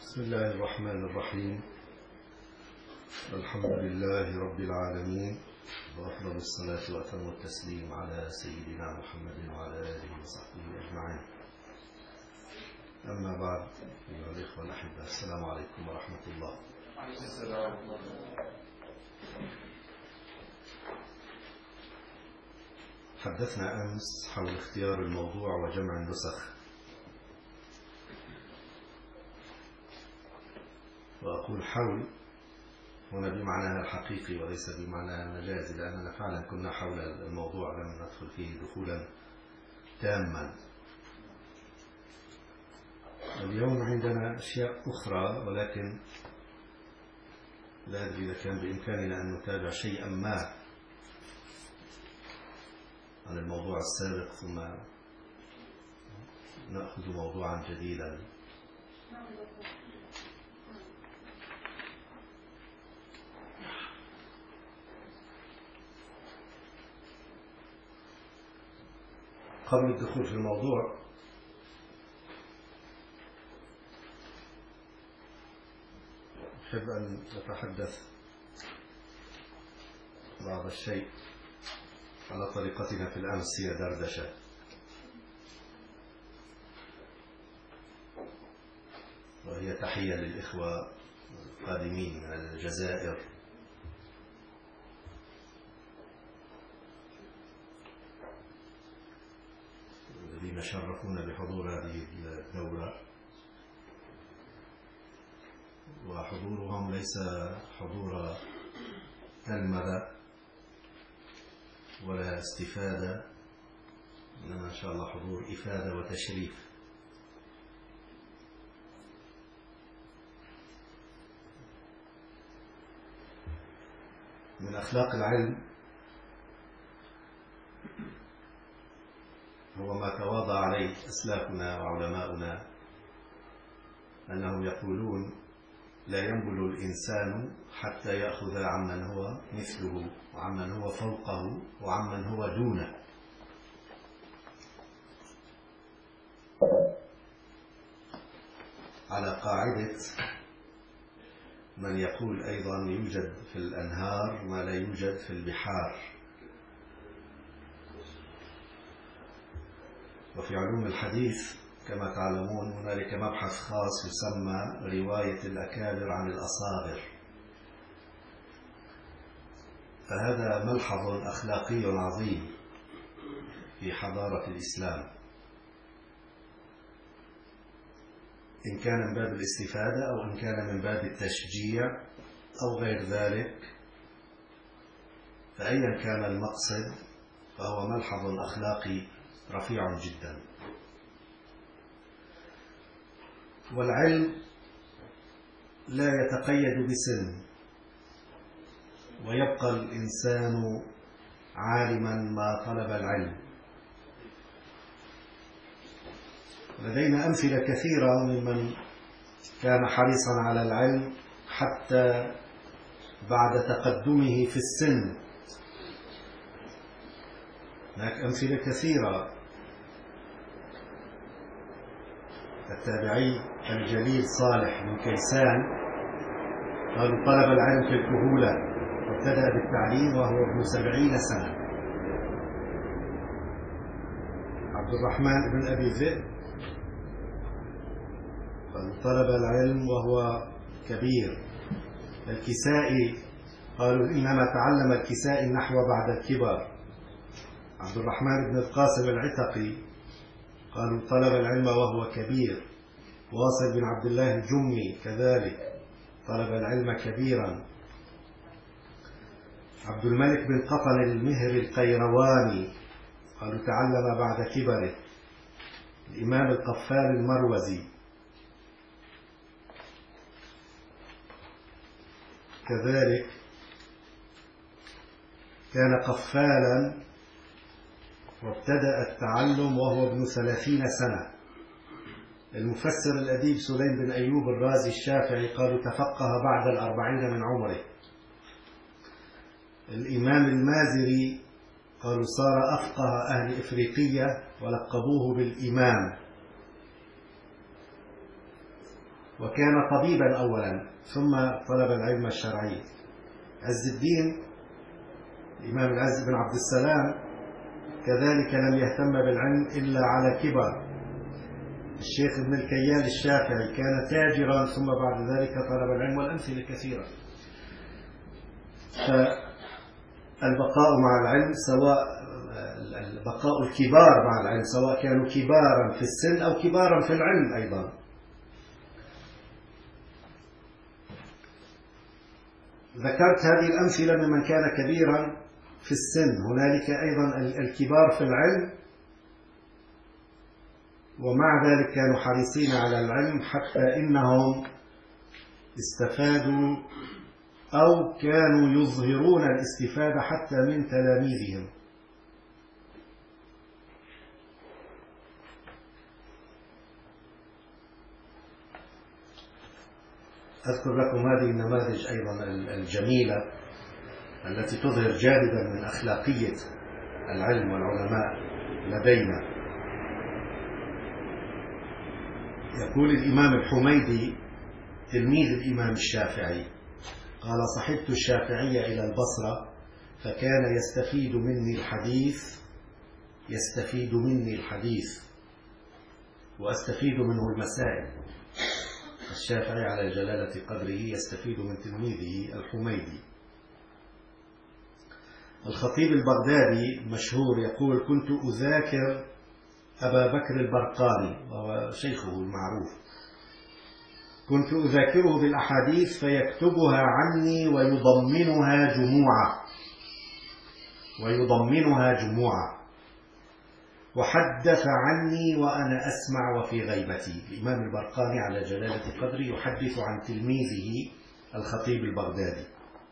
بسم الله الرحمن الرحيم. الحمد لله رب العالمين، وأفضل الصلاة وأتم التسليم على سيدنا محمد وعلى آله وصحبه أجمعين. أما بعد، أيها الإخوة الأحبة، السلام عليكم ورحمة الله. حدثنا أمس حول اختيار الموضوع وجمع النسخ، وأقول حول هنا بمعناها الحقيقي وليس بمعناها المجازي، لأننا فعلا كنا حول الموضوع لم ندخل فيه دخولا تاما. اليوم عندنا أشياء أخرى، ولكن لا أدري إذا كان بإمكاننا أن نتابع شيئا ما عن الموضوع السابق ثم نأخذ موضوعا جديدا. قبل الدخول في الموضوع أحب أن نتحدث بعض الشيء على طريقتنا في الأمس، هي دردشة. وهي تحية للإخوة القادمين من الجزائر الذين شرفونا بحضور هذه الدورة، وحضورهم ليس حضور تلمذة ولا استفادة، إنما إن شاء الله حضور إفادة وتشريف. من أخلاق العلم هو ما تواضع عليه أسلافنا وعلماؤنا، أنهم يقولون: لا ينبل الإنسان حتى يأخذ عمن هو مثله وعمن هو فوقه وعمن هو دونه. على قاعدة من يقول أيضا: يوجد في الأنهار ما لا يوجد في البحار. وفي علوم الحديث كما تعلمون هنالك مبحث خاص يسمى رواية الأكابر عن الأصاغر، فهذا ملحظ أخلاقي عظيم في حضارة الإسلام، إن كان من باب الاستفادة أو إن كان من باب التشجيع أو غير ذلك، فأيا كان المقصد فهو ملحظ أخلاقي رفيع جدا. والعلم لا يتقيد بسن، ويبقى الإنسان عالما ما طلب العلم. لدينا أمثلة كثيرة ممن كان حريصا على العلم حتى بعد تقدمه في السن. هناك أمثلة كثيرة. التابعي الجليل صالح بن كيسان قالوا: طلب العلم في الكهولة وابتدأ بالتعليم وهو ابن 70 سنة. عبد الرحمن بن أبي ذئب قالوا: طلب العلم وهو كبير. الكسائي قالوا: إنما تعلم الكسائي النحو بعد الكبر. عبد الرحمن بن القاسم العتقي قالوا: طلب العلم وهو كبير. واصل بن عبد الله الجمي كذلك طلب العلم كبيرا. عبد الملك بن قطن المهر القيرواني قالوا: تعلم بعد كبره. الإمام القفال المروزي كذلك كان قفالا وابتدأ التعلم وهو ابن 30 سنة. المفسر الأديب سليم بن أيوب الرازي الشافعي قالوا: تفقه بعد 40 من عمره. الإمام المازري قالوا: صار أفقه أهل إفريقية ولقبوه بالإمام. وكان طبيبا أولا ثم طلب العلم الشرعي. عز الدين الإمام العز بن عبد السلام كذلك لم يهتم بالعلم إلا على كبر. الشيخ ابن الكيال الشافعي كان تاجرا ثم بعد ذلك طلب العلم، والأمثلة كثيرة. فالبقاء مع العلم سواء البقاء الكبار مع العلم سواء كانوا كبارا في السن أو كبارا في العلم أيضا. ذكرت هذه الأمثلة ممن كان كبيرا في السن. هنالك أيضا الكبار في العلم ومع ذلك كانوا حريصين على العلم حتى إنهم استفادوا أو كانوا يظهرون الاستفادة حتى من تلاميذهم. أذكر لكم هذه النماذج أيضا الجميلة التي تظهر جانبا من أخلاقية العلم والعلماء لدينا. يقول الإمام الحميدي تلميذ الإمام الشافعي قال: صحبت الشافعي إلى البصرة فكان يستفيد مني الحديث وأستفيد منه المسائل. الشافعي على جلالة قدره يستفيد من تلميذه الحميدي. الخطيب البغدادي مشهور يقول: كنت أذاكر أبا بكر البرقاني وهو شيخه المعروف، كنت أذاكره بالأحاديث فيكتبها عني ويضمنها جموعة وحدث عني وأنا أسمع وفي غيبتي. الإمام البرقاني على جلالة قدره يحدث عن تلميذه الخطيب البغدادي.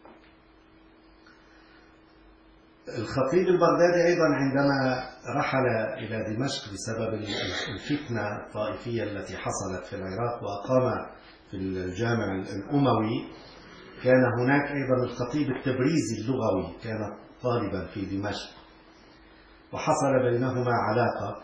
الخطيب البغدادي أيضا عندما رحل إلى دمشق بسبب الفتنة الطائفية التي حصلت في العراق وأقام في الجامع الأموي، كان هناك أيضا الخطيب التبريزي اللغوي كان طالبا في دمشق وحصل بينهما علاقة.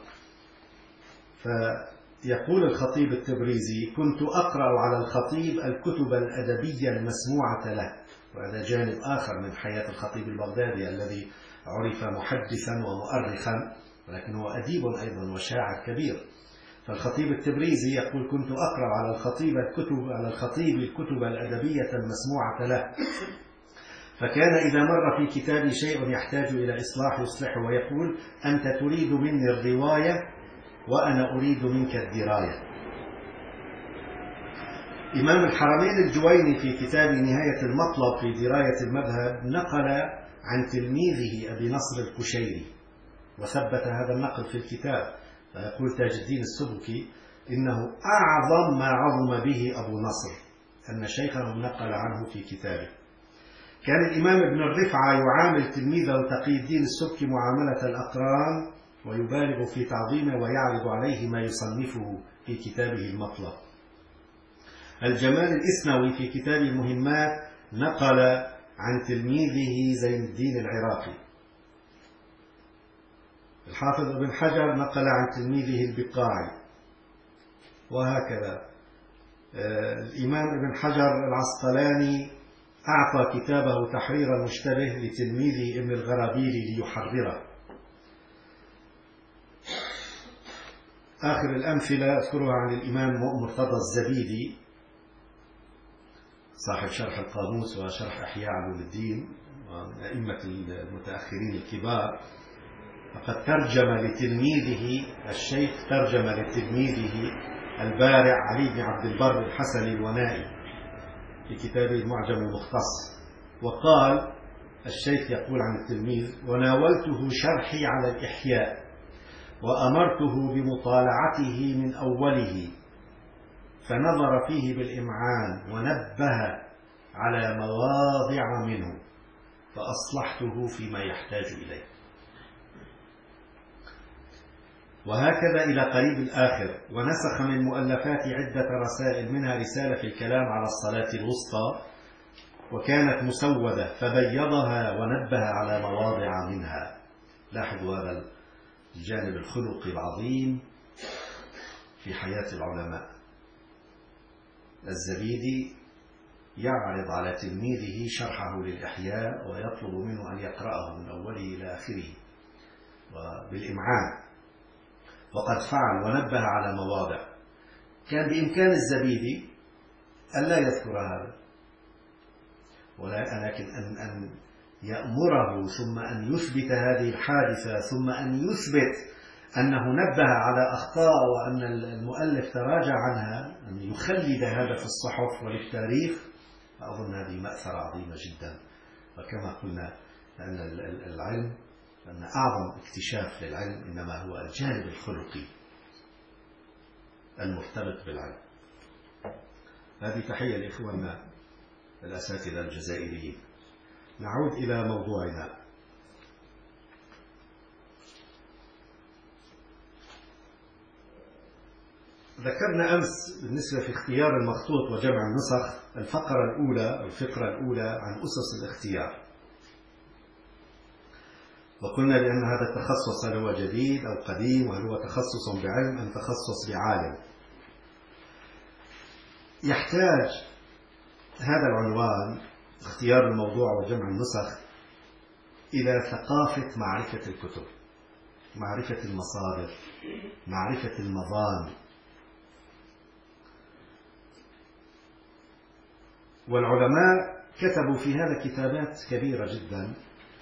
فيقول الخطيب التبريزي: كنت أقرأ على الخطيب الكتب الأدبية المسموعة له. وهذا جانب آخر من حياة الخطيب البغدادي الذي عرف محدثا ومؤرخا ولكن هو أديب أيضا وشاعر كبير. فالخطيب التبريزي يقول: كنت أقرأ على الخطيب الكتب الأدبية المسموعة له، فكان إذا مر في كتابي شيء يحتاج إلى إصلاح يصلحه ويقول: أنت تريد مني الرواية وأنا أريد منك الدراية. إمام الحرمين الجويني في كتاب نهاية المطلب في دراية المذهب نقل عن تلميذه أبي نصر الكشيري وثبت هذا النقل في الكتاب. فيقول تاج الدين السبكي: إنه أعظم ما عظم به أبو نصر أن شيخه نقل عنه في كتابه. كان الإمام ابن الرفعة يعامل تلميذه تقي الدين السبكي معاملة الأقران ويبالغ في تعظيمه ويعرض عليه ما يصنفه في كتابه المطلب. الجمال الإسنوي في كتاب المهمات نقل عن تلميذه زين الدين العراقي. الحافظ ابن حجر نقل عن تلميذه البقاعي، وهكذا. الإمام ابن حجر العسقلاني أعطى كتابه تحرير المشتبه لتلميذه ابن الغرابيلي ليحرره. آخر الأمثلة أذكرها عن الإمام مرتضى الزبيدي صاحب شرح القاموس وشرح أحياء علوم الدين ومن أئمة المتأخرين الكبار. فقد ترجم لتلميذه البارع علي بن عبد البر الحسني الونائي في كتابه المعجم المختص. وقال الشيخ يقول عن التلميذ: وناولته شرحي على الإحياء وأمرته بمطالعته من أوله فنظر فيه بالإمعان ونبه على مواضع منه فأصلحته فيما يحتاج إليه. وهكذا إلى قريب الآخر. ونسخ من مؤلفات عدة رسائل، منها رسالة في الكلام على الصلاة الوسطى وكانت مسودة فبيضها ونبه على مواضع منها. لاحظوا هذا الجانب الخلقي العظيم في حياة العلماء. الزبيدي يعرض على تلميذه شرحه للإحياء ويطلب منه أن يقرأه من أوله إلى آخره وبالإمعان، وقد فعل ونبه على مواضع كان بإمكان الزبيدي أن لا يذكر هذا، ولكن أن يأمره ثم أن يثبت هذه الحادثة ثم أن يثبت أنه نبه على أخطاء وأن المؤلف تراجع عنها، أن يخلد هذا في الصحف وللتاريخ. أظن هذه مأثرة عظيمة جدا. وكما قلنا أن العلم، أن أعظم اكتشاف للعلم إنما هو الجانب الخلقي المرتبط بالعلم. هذه تحية لإخواننا الأساتذة الجزائريين. نعود إلى موضوعنا. ذكرنا أمس بالنسبة في اختيار المخطوط وجمع النسخ الفقرة الأولى عن أسس الاختيار، وقلنا بأن هذا التخصص هل هو جديد أو قديم، وهل هو تخصص بعلم أم تخصص بعالم. يحتاج هذا العنوان اختيار الموضوع وجمع النسخ إلى ثقافة معرفة الكتب، معرفة المصادر، معرفة المظان. والعلماء كتبوا في هذا كتابات كبيرة جدا،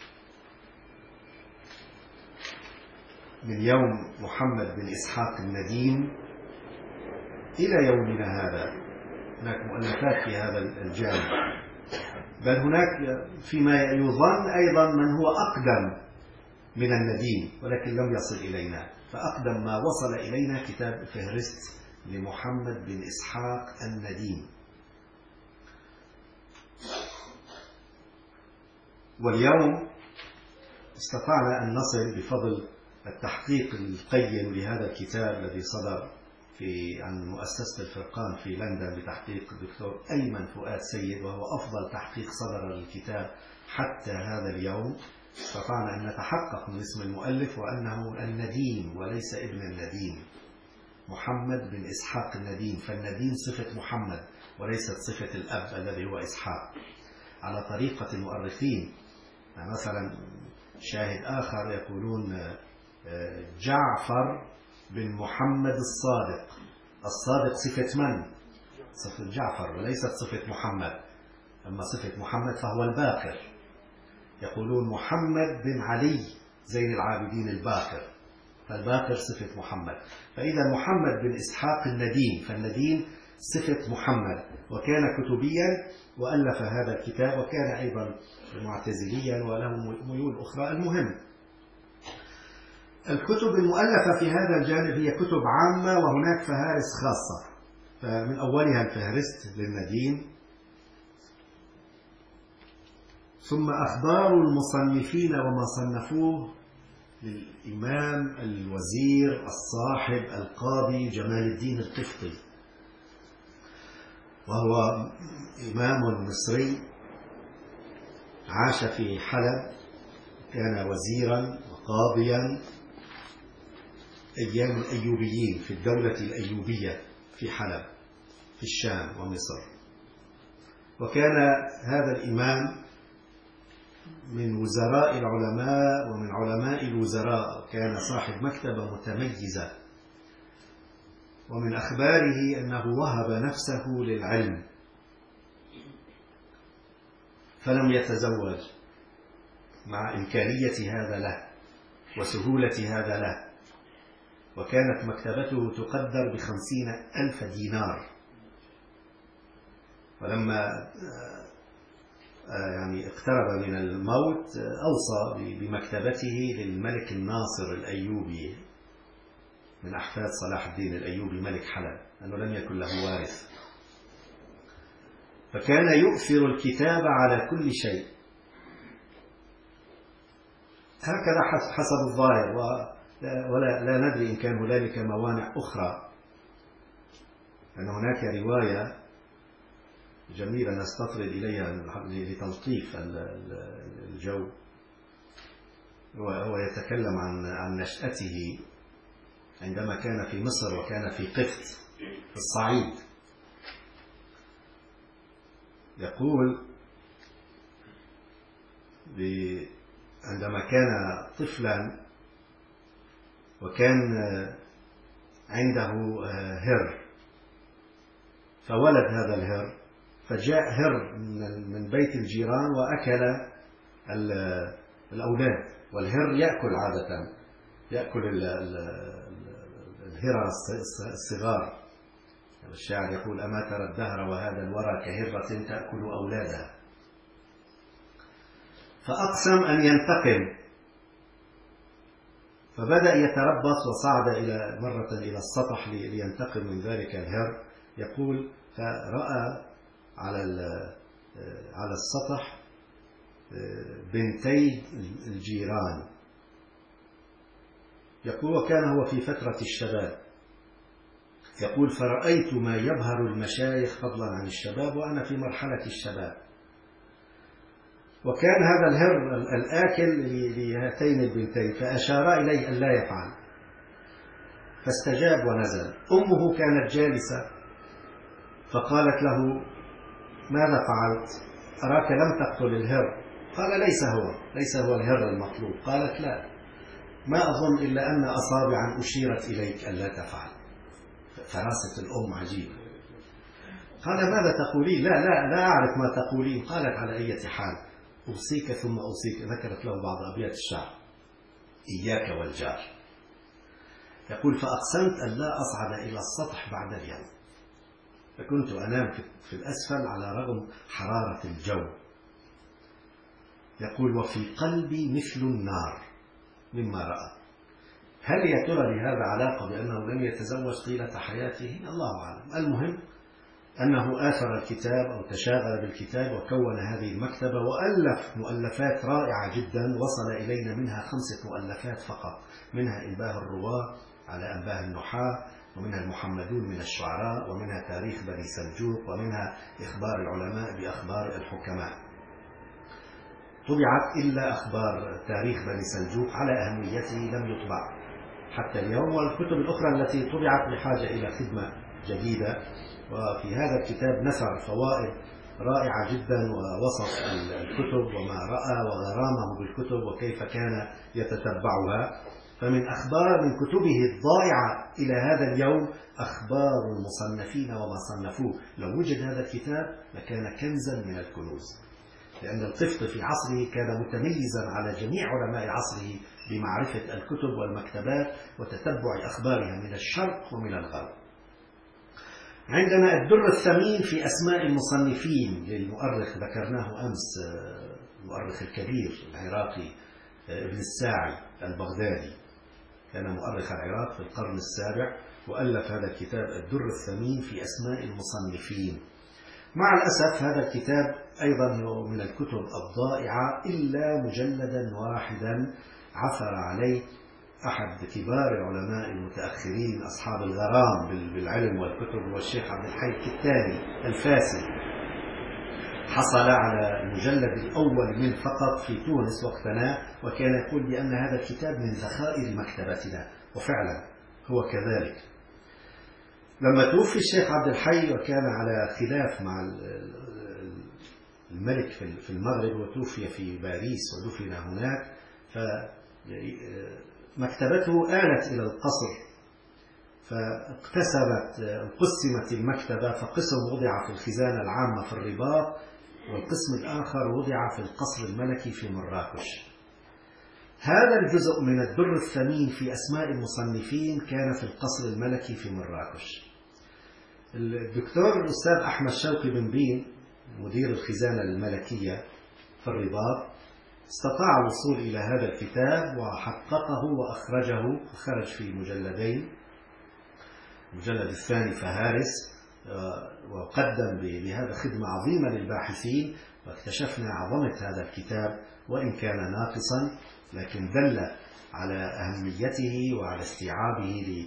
من يوم محمد بن إسحاق النديم إلى يومنا هذا. هناك مؤلفات في هذا الجانب، بل هناك فيما يظن أيضا من هو أقدم من النديم ولكن لم يصل إلينا. فأقدم ما وصل إلينا كتاب فهرست لمحمد بن إسحاق النديم. واليوم استطعنا أن نصل بفضل التحقيق القيم لهذا الكتاب الذي صدر عن مؤسسة الفرقان في لندن بتحقيق الدكتور أيمن فؤاد سيد، وهو أفضل تحقيق صدر للكتاب حتى هذا اليوم. استطعنا أن نتحقق من اسم المؤلف وأنه النديم وليس ابن النديم، محمد بن إسحاق النديم. فالنديم صفة محمد وليست صفة الأب الذي هو إسحاق، على طريقة المؤرخين. مثلا شاهد آخر يقولون جعفر بن محمد الصادق. الصادق صفة من؟ صفة جعفر وليست صفة محمد. أما صفة محمد فهو الباقر. يقولون محمد بن علي زين العابدين الباقر، فالباقر صفة محمد. فإذا محمد بن إسحاق النديم، فالنديم صفة محمد، وكان كتبيا وألف هذا الكتاب، وكان أيضا معتزليا وله ميول أخرى. المهم، الكتب المؤلفة في هذا الجانب هي كتب عامة، وهناك فهارس خاصة. فمن أولها الفهرست للنديم، ثم أخبار المصنفين وما صنفوه للإمام الوزير الصاحب القاضي جمال الدين القفطي، وهو إمام مصري عاش في حلب، كان وزيرا وقاضيا أيام الأيوبيين في الدولة الأيوبية في حلب في الشام ومصر. وكان هذا الإمام من وزراء العلماء ومن علماء الوزراء، كان صاحب مكتبة متميزة. ومن أخباره أنه وهب نفسه للعلم فلم يتزوج، مع إمكانية هذا له وسهولة هذا له. وكانت مكتبته تقدر ب50,000 دينار. ولما اقترب من الموت أوصى بمكتبته للملك الناصر الأيوبي من أحفاد صلاح الدين الأيوبي ملك حلب، أنه لم يكن له وارث، فكان يؤثر الكتاب على كل شيء. هكذا حسب الظاهر، ولا ندري إن كان هنالك موانع أخرى. أن هناك رواية جميلة نستطرد إليها لتلطيف الجو، هو يتكلم عن نشأته عندما كان في مصر وكان في قفط في الصعيد. يقول عندما كان طفلا وكان عنده هر، فولد هذا الهر، فجاء هر من بيت الجيران وأكل الأولاد. والهر يأكل عادة، يأكل الهرة الصغار. الشاعر يقول: أما ترى الدهر وهذا الورى كهرة تأكل أولادها. فأقسم أن ينتقم، فبدأ يتربص وصعد مرة إلى السطح لينتقم من ذلك الهر. يقول: فرأى على السطح بنتي الجيران. يقول: وكان هو في فترة الشباب. يقول: فرأيت ما يبهر المشايخ فضلا عن الشباب وأنا في مرحلة الشباب. وكان هذا الهر الآكل لهاتين البنتين، فأشار إليه أن لا يفعل، فاستجاب ونزل. أمه كانت جالسة فقالت له: ماذا فعلت؟ أراك لم تقتل الهر. قال: ليس هو الهر المطلوب. قالت: لا، ما أظن إلا أن أصابعا أشيرت إليك أن لا تفعل. فراسة الأم عجيبة. قال: ماذا تقولين؟ لا أعرف ما تقولين. قالت: على أي حال أوصيك ثم أوصيك. ذكرت له بعض أبيات الشعر: إياك والجار. يقول: فأقسمت أن لا أصعد إلى السطح بعد اليوم، فكنت أنام في الأسفل على رغم حرارة الجو. يقول: وفي قلبي مثل النار مما رأى. هل يا ترى لهذا علاقة بأنه لم يتزوج طيلة حياته؟ الله أعلم. المهم أنه آثر الكتاب أو تشاغل بالكتاب وكون هذه المكتبة وألف مؤلفات رائعة جدا وصل إلينا منها 5 مؤلفات فقط، منها إنباه الرواة على أنباه النحاة، ومنها المحمدون من الشعراء، ومنها تاريخ بني سلجوق، ومنها إخبار العلماء بأخبار الحكماء. طبعت إلا أخبار تاريخ بني سلجوق على أهميته لم يطبع حتى اليوم، والكتب الأخرى التي طبعت بحاجة إلى خدمة جديدة. وفي هذا الكتاب نثر فوائد رائعة جدا ووصف الكتب وما رأى وغرامه بالكتب وكيف كان يتتبعها. فمن كتبه الضائعة إلى هذا اليوم أخبار المصنفين وما صنفوه. لو وجد هذا الكتاب لكان كنزا من الكنوز، لأن القفط في عصره كان متميزا على جميع علماء عصره بمعرفة الكتب والمكتبات وتتبع أخبارها من الشرق ومن الغرب. عندنا الدر الثمين في أسماء المصنفين للمؤرخ، ذكرناه أمس، المؤرخ الكبير العراقي ابن الساعي البغدادي، كان مؤرخ العراق في القرن السابع وألف هذا الكتاب الدر الثمين في أسماء المصنفين. مع الأسف هذا الكتاب أيضا من الكتب الضائعة إلا مجلدا واحدا عثر عليه أحد كبار العلماء المتأخرين أصحاب الغرام بالعلم والكتب، هو الشيخ عبد الحي الكتاني الفاسي. حصل على المجلد الأول منه فقط في تونس وقتنا، وكان يقول بأن هذا الكتاب من ذخائر مكتبتنا، وفعلا هو كذلك. لما توفي الشيخ عبد الحي وكان على خلاف مع الملك في المغرب، وتوفي في باريس ودفن هناك، فمكتبته آلت إلى القصر، قسمت المكتبة، فقسم وضع في الخزانة العامة في الرباط، والقسم الآخر وضع في القصر الملكي في مراكش. هذا الجزء من الدر الثمين في أسماء المصنفين كان في القصر الملكي في مراكش. الدكتور الأستاذ أحمد شوقي بن بين مدير الخزانة الملكية في الرباط استطاع الوصول إلى هذا الكتاب وحققه وأخرجه، خرج في مجلدين، المجلد الثاني فهارس، وقدم بهذا خدمة عظيمة للباحثين، واكتشفنا عظمة هذا الكتاب وإن كان ناقصا، لكن دل على أهميته وعلى استيعابه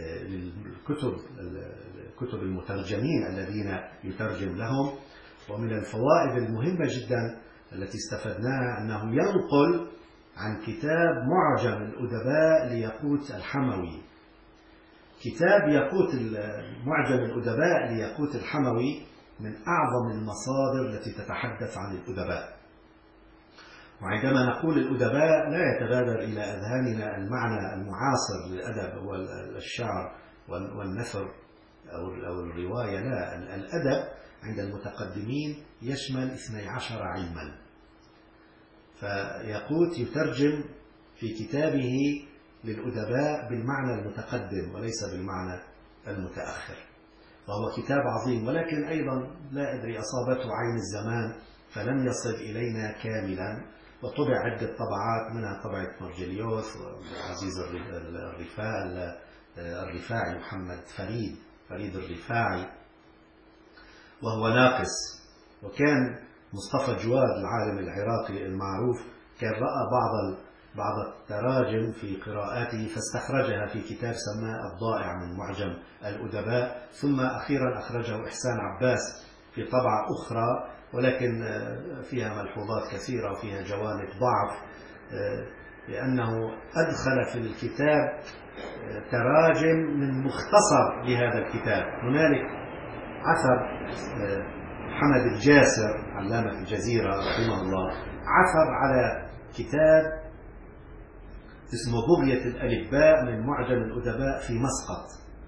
للكتب المترجمين الذين يترجم لهم. ومن الفوائد المهمة جدا التي استفدناها أنه ينقل عن كتاب معجم الأدباء لياقوت الحموي. كتاب معجم الأدباء لياقوت الحموي من أعظم المصادر التي تتحدث عن الأدباء. وعندما نقول الأدباء لا يتبادر إلى أذهاننا المعنى المعاصر للأدب هو الشعر والنثر أو الرواية، لا، الأدب عند المتقدمين يشمل 12 علما. فياقوت يترجم في كتابه للأدباء بالمعنى المتقدم وليس بالمعنى المتأخر، وهو كتاب عظيم، ولكن أيضا لا أدري أصابته عين الزمان فلم يصل إلينا كاملا، وطبع عدة طبعات منها طبعة مرجليوس وعزيز الرفاعي محمد فريد الرفاعي وهو ناقص. وكان مصطفى جواد العالم العراقي المعروف كان رأى بعض التراجم في قراءاته فاستخرجها في كتاب سماه الضائع من معجم الأدباء، ثم أخيرا أخرجه إحسان عباس في طبعة أخرى ولكن فيها ملحوظات كثيرة وفيها جوانب ضعف، لأنه أدخل في الكتاب تراجم من مختصر لهذا الكتاب. هنالك عثر محمد الجاسر علامة الجزيرة رحمه الله عثر على كتاب اسمه بغية الألفباء من معجم الأدباء في مسقط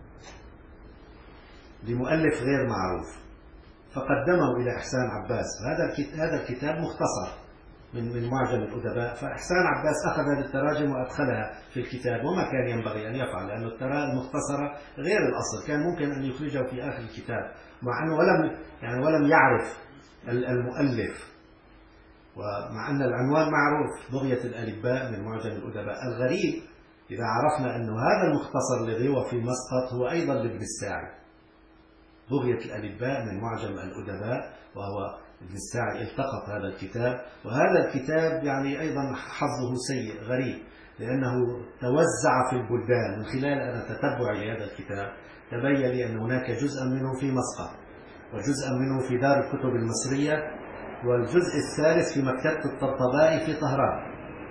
لمؤلف غير معروف، فقدمه إلى إحسان عباس. هذا الكتاب مختصر من معجم الأدباء، فإحسان عباس أخذ هذه التراجم وأدخلها في الكتاب، وما كان ينبغي أن يفعل لأن التراجم المختصرة غير الأصل، كان ممكن أن يخرجه في آخر الكتاب مع أنه ولم يعرف المؤلف، ومع أن العنوان معروف بغية الألفباء من معجم الأدباء. الغريب إذا عرفنا أن هذا المختصر الذي هو في مسقط هو أيضا لابن الساعي، بغية الألفباء من معجم الأدباء، وهو ابن الساعي التقط هذا الكتاب. وهذا الكتاب يعني أيضا حظه سيء غريب، لأنه توزع في البلدان. من خلال أنا تتبعي لهذا الكتاب تبين لي أن هناك جزءا منه في مسقط، وجزءا منه في دار الكتب المصرية، والجزء الثالث في مكتبة الطبطبائي في طهران.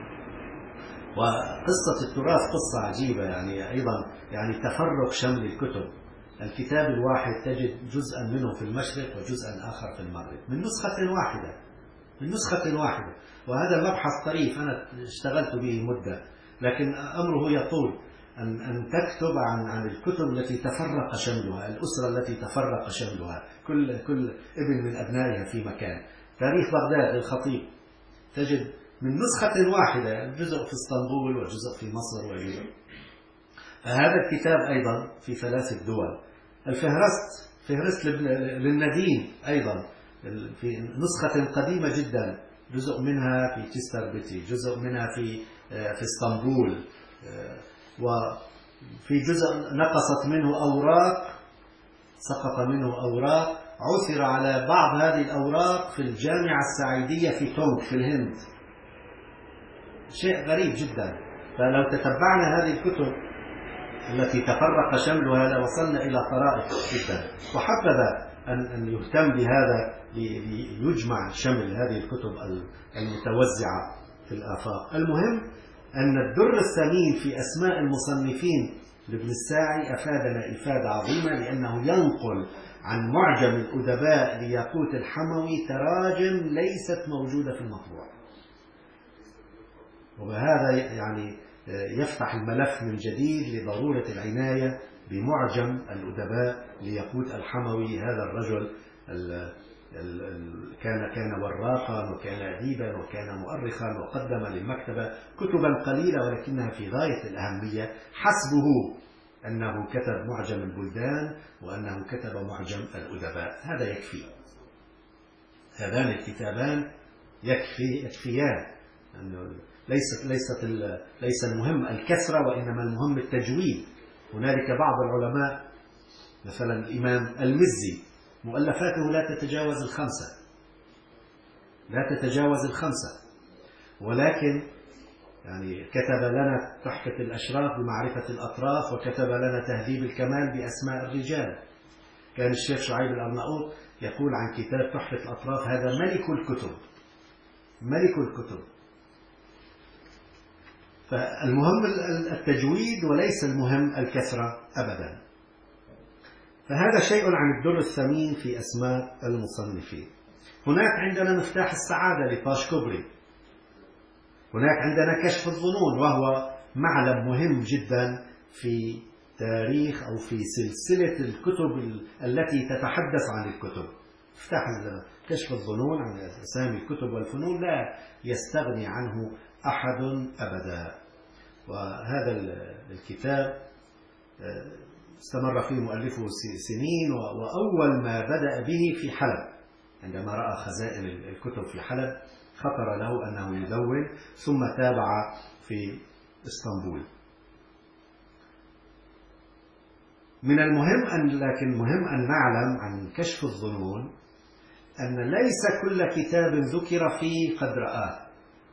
وقصة التراث قصة عجيبة، يعني أيضا يعني تفرق شمل الكتب. الكتاب الواحد تجد جزءا منه في المشرق وجزءا آخر في المغرب من نسخة واحدة. وهذا المبحث طريف أنا اشتغلت به مدة، لكن أمره يطول أن تكتب عن الكتب التي تفرق شملها، الأسرة التي تفرق شملها، كل ابن من أبنائها في مكان. تاريخ بغداد للخطيب تجد من نسخة واحدة، جزء في اسطنبول وجزء في مصر وجزء. هذا الكتاب أيضا في 3 دول. فهرست للنديم أيضا في نسخة قديمة جدا، جزء منها في تستربتي، جزء منها في اسطنبول، وفي جزء نقصت منه أوراق، سقط منه أوراق، عثر على بعض هذه الأوراق في الجامعة السعيدية في تونغ في الهند. شيء غريب جدا. فلو تتبعنا هذه الكتب التي تفرق شملها وصلنا إلى طرائف جدا. وحبذا أن يهتم بهذا ليجمع شمل هذه الكتب المتوزعة في الآفاق. المهم أن الدر الثمين في أسماء المصنفين لابن الساعي أفادنا إفادة عظيمة، لأنه ينقل عن معجم الأدباء لياقوت الحموي تراجم ليست موجودة في المطبوع، وبهذا يعني يفتح الملف من جديد لضرورة العناية بمعجم الأدباء لياقوت الحموي. هذا الرجل كان وراقا وكان أديبا وكان مؤرخا، وقدم للمكتبة كتبا قليلة ولكنها في غاية الأهمية. حسبه أنه كتب معجم البلدان وأنه كتب معجم الأدباء، هذا يكفي. هذان الكتابان يكفيان. ليس المهم الكثرة، وإنما المهم التجويد. هنالك بعض العلماء مثلا الإمام المزي مؤلفاته لا تتجاوز الخمسة، ولكن يعني كتب لنا تحفة الأشراف بمعرفة الأطراف، وكتب لنا تهذيب الكمال بأسماء الرجال. كان الشيخ شعيب الأرناؤوط يقول عن كتاب تحفة الأطراف هذا ملك الكتب. فالمهم التجويد وليس المهم الكثرة أبدا. فهذا شيء عن الدر الثمين في أسماء المصنفين. هناك عندنا مفتاح السعادة لطاش كوبري. هناك عندنا كشف الظنون، وهو معلم مهم جدا في تاريخ أو في سلسلة الكتب التي تتحدث عن الكتب. مفتاح كشف الظنون عن أسامي الكتب والفنون لا يستغني عنه أحد أبدا. وهذا الكتاب استمر فيه مؤلفه سنين، وأول ما بدأ به في حلب، عندما رأى خزائن الكتب في حلب خطر له أنه يدون، ثم تابع في اسطنبول. من المهم مهم أن نعلم عن كشف الظنون أن ليس كل كتاب ذكر فيه قد رآه.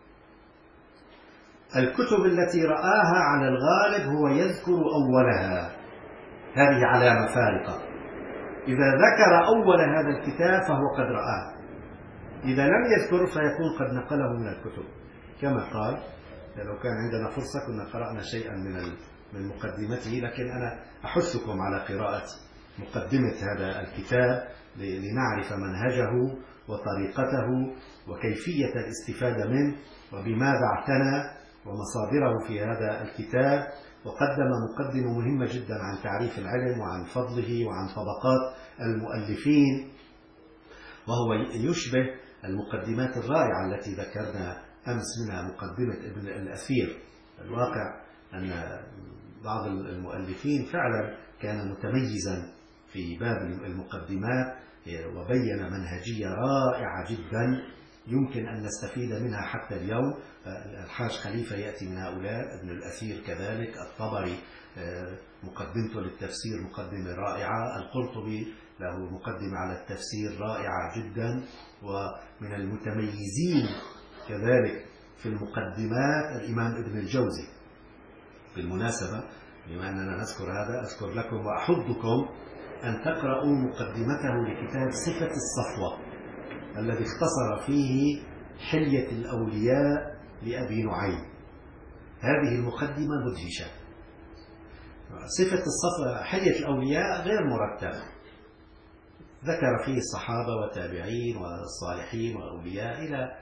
الكتب التي رآها على الغالب هو يذكر أولها، هذه علامة فارقة. إذا ذكر أول هذا الكتاب فهو قد رآه، إذا لم يذكر فيكون قد نقله من الكتب. كما قال، لو كان عندنا فرصة كنا قرأنا شيئا من مقدمته، لكن أنا أحثكم على قراءة مقدمة هذا الكتاب لنعرف منهجه وطريقته وكيفية الاستفادة منه وبماذا اعتنى ومصادره في هذا الكتاب. وقدم مقدمة مهمة جدا عن تعريف العلم وعن فضله وعن طبقات المؤلفين، وهو يشبه المقدمات الرائعة التي ذكرنا أمس منها مقدمة ابن الأثير. الواقع أن بعض المؤلفين فعلا كان متميزا في باب المقدمات، وبين منهجية رائعة جدا يمكن أن نستفيد منها حتى اليوم. الحاج خليفة يأتي من هؤلاء، ابن الأثير كذلك، الطبري مقدمته للتفسير مقدمة رائعة، القرطبي له مقدمة على التفسير رائعة جدا. ومن المتميزين كذلك في المقدمات الإمام ابن الجوزي. بالمناسبة بما أننا نذكر هذا أذكر لكم وأحضكم أن تقرأوا مقدمته لكتاب صفة الصفوة الذي اختصر فيه حلية الأولياء لأبي نعيم. هذه المقدمة مدهشة. صفة الصفوة حلية الأولياء غير مرتبة، ذكر فيه الصحابة والتابعين والصالحين والأولياء إلى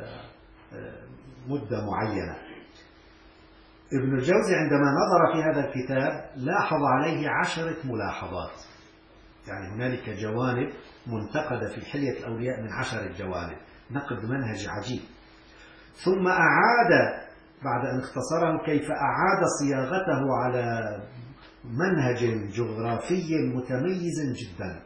مدة معينة. ابن الجوزي عندما نظر في هذا الكتاب لاحظ عليه 10 ملاحظات، يعني هنالك جوانب منتقدة في حلية الأولياء من 10 جوانب، نقد منهج عجيب. ثم أعاد بعد أن اختصره كيف أعاد صياغته على منهج جغرافي متميز جدا.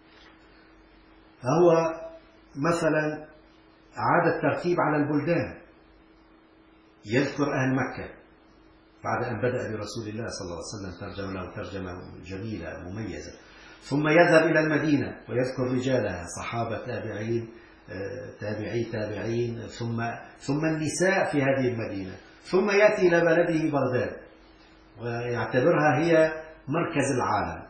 هو مثلا أعاد الترتيب على البلدان، يذكر أهل مكة بعد أن بدأ برسول الله صلى الله عليه وسلم ترجم له ترجمة جميلة مميزة، ثم يذهب إلى المدينة ويذكر رجالها، صحابة تابعين تابعين ثم النساء في هذه المدينة، ثم يأتي إلى بلده بغداد ويعتبرها هي مركز العالم،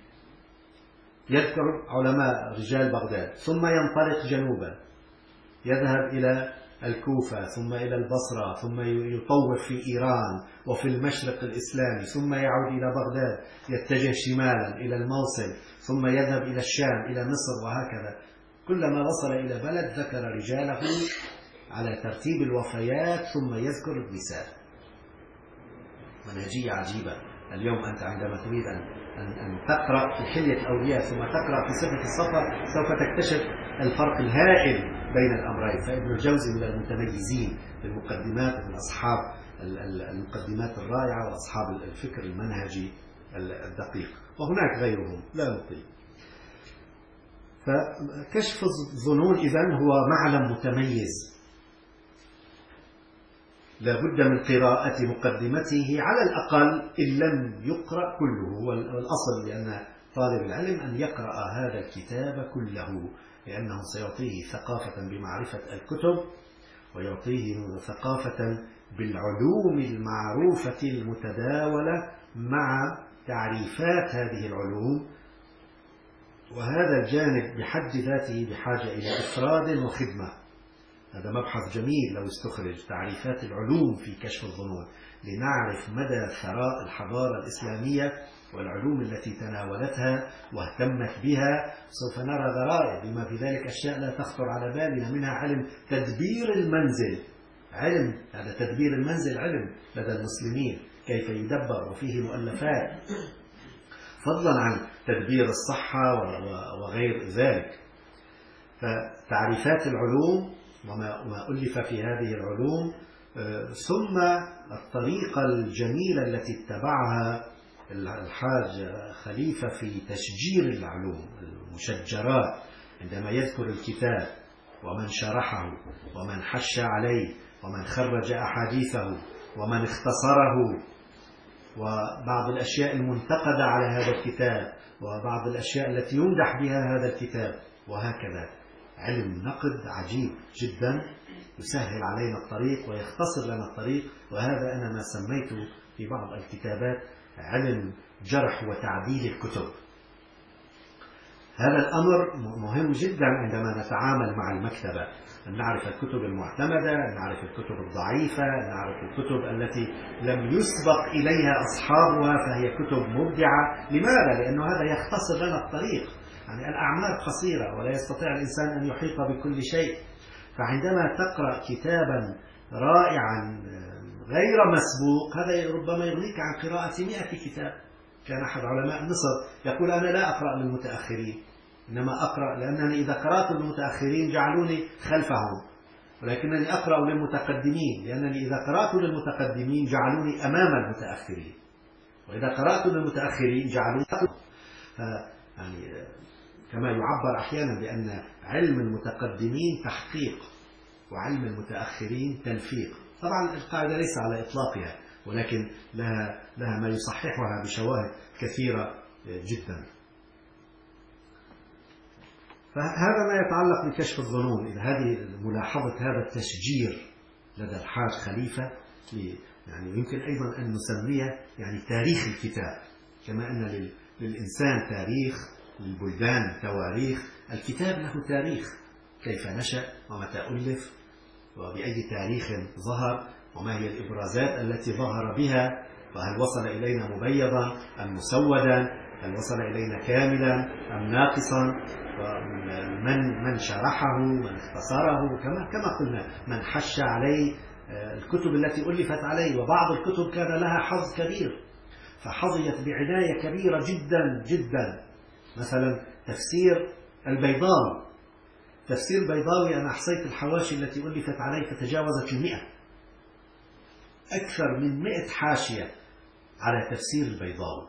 يذكر علماء رجال بغداد، ثم ينطلق جنوبا يذهب إلى الكوفة ثم إلى البصرة، ثم يطوف في إيران وفي المشرق الإسلامي، ثم يعود إلى بغداد يتجه شمالا إلى الموصل، ثم يذهب إلى الشام إلى مصر، وهكذا. كلما وصل إلى بلد ذكر رجاله على ترتيب الوفيات ثم يذكر النساء. منهجية عجيبة. اليوم أنت عندما تريد أن تقرأ في حلية الأولياء ثم تقرأ في صفة الصفا سوف تكتشف الفرق الهائل بين الأمرين. فابن الجوزي من المتميزين بالمقدمات، من أصحاب المقدمات الرائعة وأصحاب الفكر المنهجي الدقيق، وهناك غيرهم لا نطيل. فكشف الظنون إذن هو معلم متميز لا بد من قراءة مقدمته على الأقل إن لم يقرأ كله. هو الأصل لأن طالب العلم أن يقرأ هذا الكتاب كله، لأنه سيعطيه ثقافة بمعرفة الكتب ويعطيه ثقافة بالعلوم المعروفة المتداولة مع تعريفات هذه العلوم. وهذا الجانب بحد ذاته بحاجة إلى إفراد وخدمة. هذا مبحث جميل لو استخرج، تعريفات العلوم في كشف الظنون، لنعرف مدى ثراء الحضارة الإسلامية والعلوم التي تناولتها واهتمت بها. سوف نرى ذرائع بما في ذلك أشياء لا تخطر على بالنا، منها علم تدبير المنزل. علم هذا تدبير المنزل علم لدى المسلمين كيف يدبر، وفيه مؤلفات، فضلا عن تدبير الصحة وغير ذلك. فتعريفات العلوم وما ألف في هذه العلوم، ثم الطريقة الجميلة التي اتبعها الحاج خليفة في تشجير العلوم، المشجرات، عندما يذكر الكتاب ومن شرحه ومن حش عليه ومن خرج أحاديثه ومن اختصره، وبعض الأشياء المنتقدة على هذا الكتاب، وبعض الأشياء التي يمدح بها هذا الكتاب، وهكذا. علم نقد عجيب جدا يسهل علينا الطريق ويختصر لنا الطريق، وهذا أنا ما سميته في بعض الكتابات علم جرح وتعديل الكتب. هذا الأمر مهم جدا عندما نتعامل مع المكتبة، أن نعرف الكتب المعتمدة، أن نعرف الكتب الضعيفة، أن نعرف الكتب التي لم يسبق إليها أصحابها فهي كتب مبدعة. لماذا؟ لأنه هذا يختصر لنا الطريق. يعني الأعمار قصيرة ولا يستطيع الإنسان أن يحيط بكل شيء، فعندما تقرأ كتابا رائعا غير مسبوق هذا ربما يغنيك عن قراءة 100 كتاب. كان أحد علماء مصر يقول أنا لا أقرأ للمتأخرين، إنما أقرأ لأنني إذا قرأت للمتأخرين جعلوني خلفهم، ولكنني أقرأ للمتقدمين لأنني إذا قرأت للمتقدمين جعلوني أمام المتأخرين، وإذا قرأت للمتأخرين جعلوني يعني كما يعبر أحيانا بأن علم المتقدمين تحقيق وعلم المتأخرين تلفيق. طبعا القاعدة ليس على إطلاقها، ولكن لها ما يصححها بشواهد كثيرة جدا. فهذا ما يتعلق بكشف الظنون. إذا هذه ملاحظة هذا التشجير لدى الحاج خليفة، يعني يمكن أيضا أن نسميه يعني تاريخ الكتاب، كما أن للإنسان تاريخ، للبلدان تواريخ، الكتاب له تاريخ، كيف نشأ ومتى ألف وبأي تاريخ ظهر وما هي الإبرازات التي ظهر بها، وهل وصل إلينا مبيضا أم مسودا، هل وصل إلينا كاملا أم ناقصا، من شرحه، من اختصره، كما قلنا من حش عليه، الكتب التي ألفت عليه. وبعض الكتب كان لها حظ كبير فحظيت بعناية كبيرة جدا جدا. مثلا تفسير البيضاوي، تفسير البيضاوي أنا أحصيت الحواشي التي ألفت عليه فتجاوزت 100، أكثر من 100 حاشية على تفسير البيضاوي.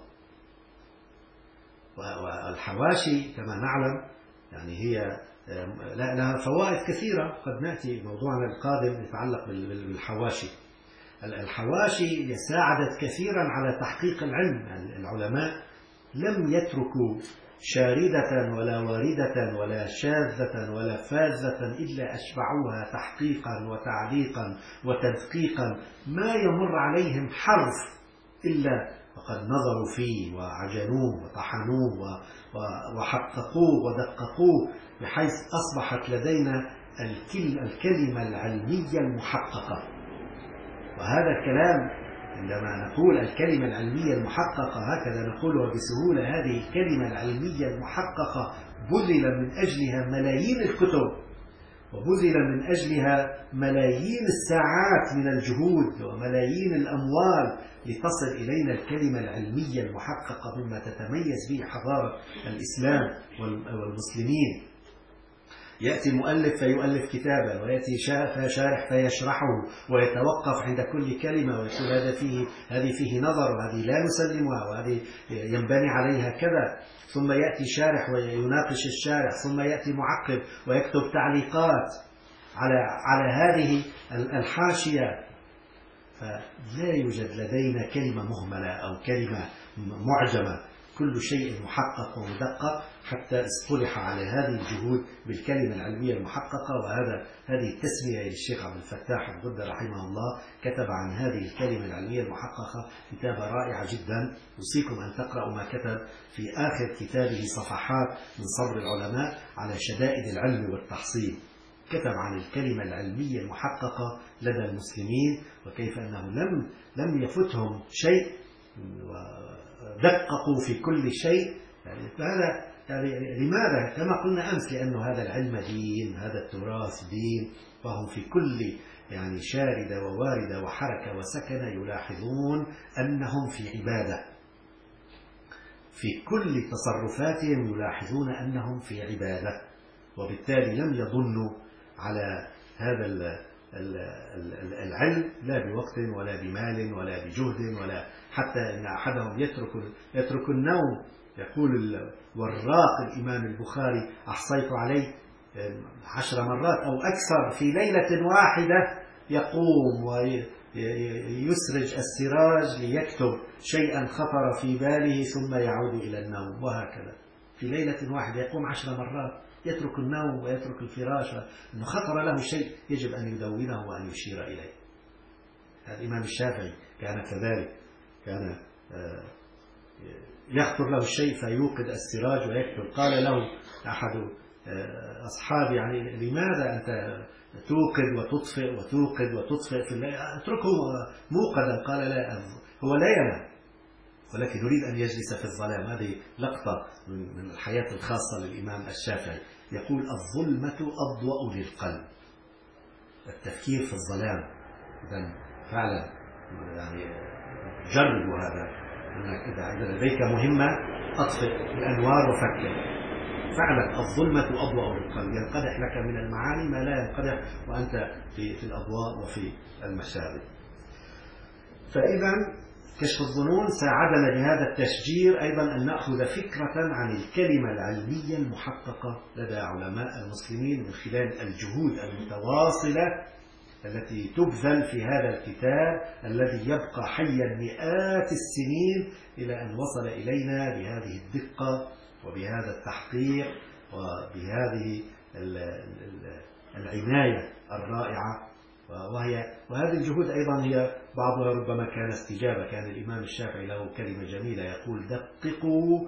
والحواشي كما نعلم يعني هي لها فوائد كثيرة، قد نأتي موضوعنا القادم يتعلق بالحواشي. الحواشي ساعدت كثيرا على تحقيق العلم. العلماء لم يتركوا شاردة ولا واردة ولا شاذة ولا فاذة إلا أشبعوها تحقيقا وتعليقا وتدقيقا، ما يمر عليهم حرف إلا وقد نظروا فيه وعجنوه وطحنوه وحققوه ودققوه، بحيث أصبحت لدينا الكلمة العلمية المحققة. وهذا الكلام عندما نقول الكلمة العلمية المحققة هكذا نقولها بسهولة، هذه الكلمة العلمية المحققة بذل من أجلها ملايين الكتب، وبذل من أجلها ملايين الساعات من الجهود وملايين الأموال لتصل إلينا الكلمة العلمية المحققة مما تتميز به حضارة الإسلام والمسلمين. يأتي المؤلف فيؤلف كتابا، ويأتي شارح فيشرحه ويتوقف عند كل كلمة ويقول هذه فيه نظر وهذه لا نسلمها وهذه ينبني عليها كذا، ثم يأتي شارح ويناقش الشارح، ثم يأتي معقب ويكتب تعليقات على هذه الحاشية. فلا يوجد لدينا كلمة مهملة أو كلمة معجمة، كل شيء محقق ومدقق حتى اصطلح على هذه الجهود بالكلمة العلمية المحققة. هذه التسمية للشيخ عبد الفتاح الغدة رحمه الله، كتب عن هذه الكلمة العلمية المحققة كتابة رائعة جدا. أوصيكم أن تقرأوا ما كتب في آخر كتابه صفحات من صبر العلماء على شدائد العلم والتحصيل. كتب عن الكلمة العلمية المحققة لدى المسلمين، وكيف أنه لم يفتهم شيء ودققوا في كل شيء. يعني هذا يعني لماذا؟ كما قلنا أمس، لأن هذا العلم دين، هذا التراث دين، فهم في كل يعني شاردة وواردة وحركة وسكنة يلاحظون أنهم في عبادة، في كل تصرفاتهم يلاحظون أنهم في عبادة، وبالتالي لم يضنوا على هذا العلم لا بوقت ولا بمال ولا بجهد، ولا حتى أن أحدهم يترك النوم. يقول الوراق الإمام البخاري: أحصيت عليه 10 مرات أو أكثر في ليلة واحدة يقوم ويسرج السراج ليكتب شيئا خطر في باله ثم يعود إلى النوم، وهكذا في ليلة واحدة يقوم 10 مرات، يترك النوم ويترك الفراش، أنه خطر له شيء يجب أن يدونه وأن يشير إليه. الإمام الشافعي كان كذلك، كان يخطر له الشيء فيوقد السراج ويكتب. قال له أحد أصحابي: يعني لماذا أنت توقد وتطفئ وتوقد وتطفئ في الليل؟ اتركه موقدا. قال: لا، هو لا ينام ولكن يريد أن يجلس في الظلام. هذه لقطة من الحياة الخاصة للإمام الشافعي. يقول: الظلمة أضوأ للقلب. التفكير في الظلام. إذن فعلا يعني جربوا هذا، أنك إذا لديك مهمة أطفئ الأنوار وفكر. فعلا الظلمة أضوأ للقلب، ينقدح لك من المعاني ما لا ينقدح وأنت في الأضواء وفي المشارب. فإذا كشف الظنون ساعدنا بهذا التشجير أيضا أن نأخذ فكرة عن الكلمة العلمية المحققة لدى علماء المسلمين من خلال الجهود المتواصلة التي تبذل في هذا الكتاب الذي يبقى حيا مئات السنين إلى أن وصل إلينا بهذه الدقة وبهذا التحقيق وبهذه العناية الرائعة. وهذه الجهود أيضا هي بعضها ربما كان استجابة. كان الإمام الشافعي له كلمة جميلة يقول: دققوا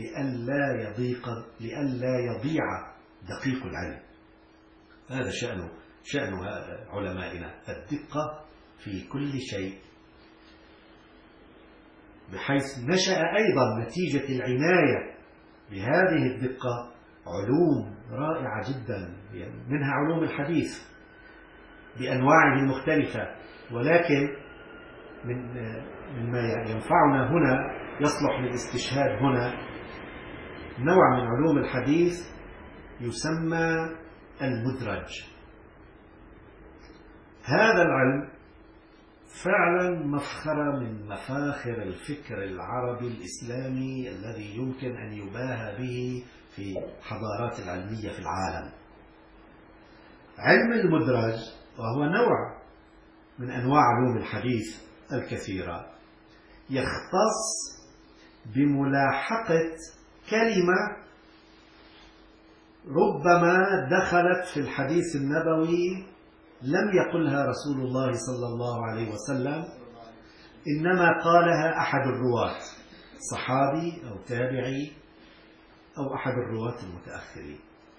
لئلا يضيع دقيق العلم. هذا شأن علمائنا، الدقة في كل شيء، بحيث نشأ أيضا نتيجة العناية بهذه الدقة علوم رائعة جدا، منها علوم الحديث بأنواعه المختلفة. ولكن مما ينفعنا هنا يصلح للاستشهاد هنا نوع من علوم الحديث يسمى المدرج. هذا العلم فعلا مفخرة من مفاخر الفكر العربي الإسلامي الذي يمكن أن يباهى به في حضارات العلمية في العالم. علم المدرج وهو نوع من أنواع علوم الحديث الكثيرة يختص بملاحقة كلمة ربما دخلت في الحديث النبوي لم يقلها رسول الله صلى الله عليه وسلم، إنما قالها أحد الرواة، صحابي أو تابعي أو أحد الرواة المتأخرين،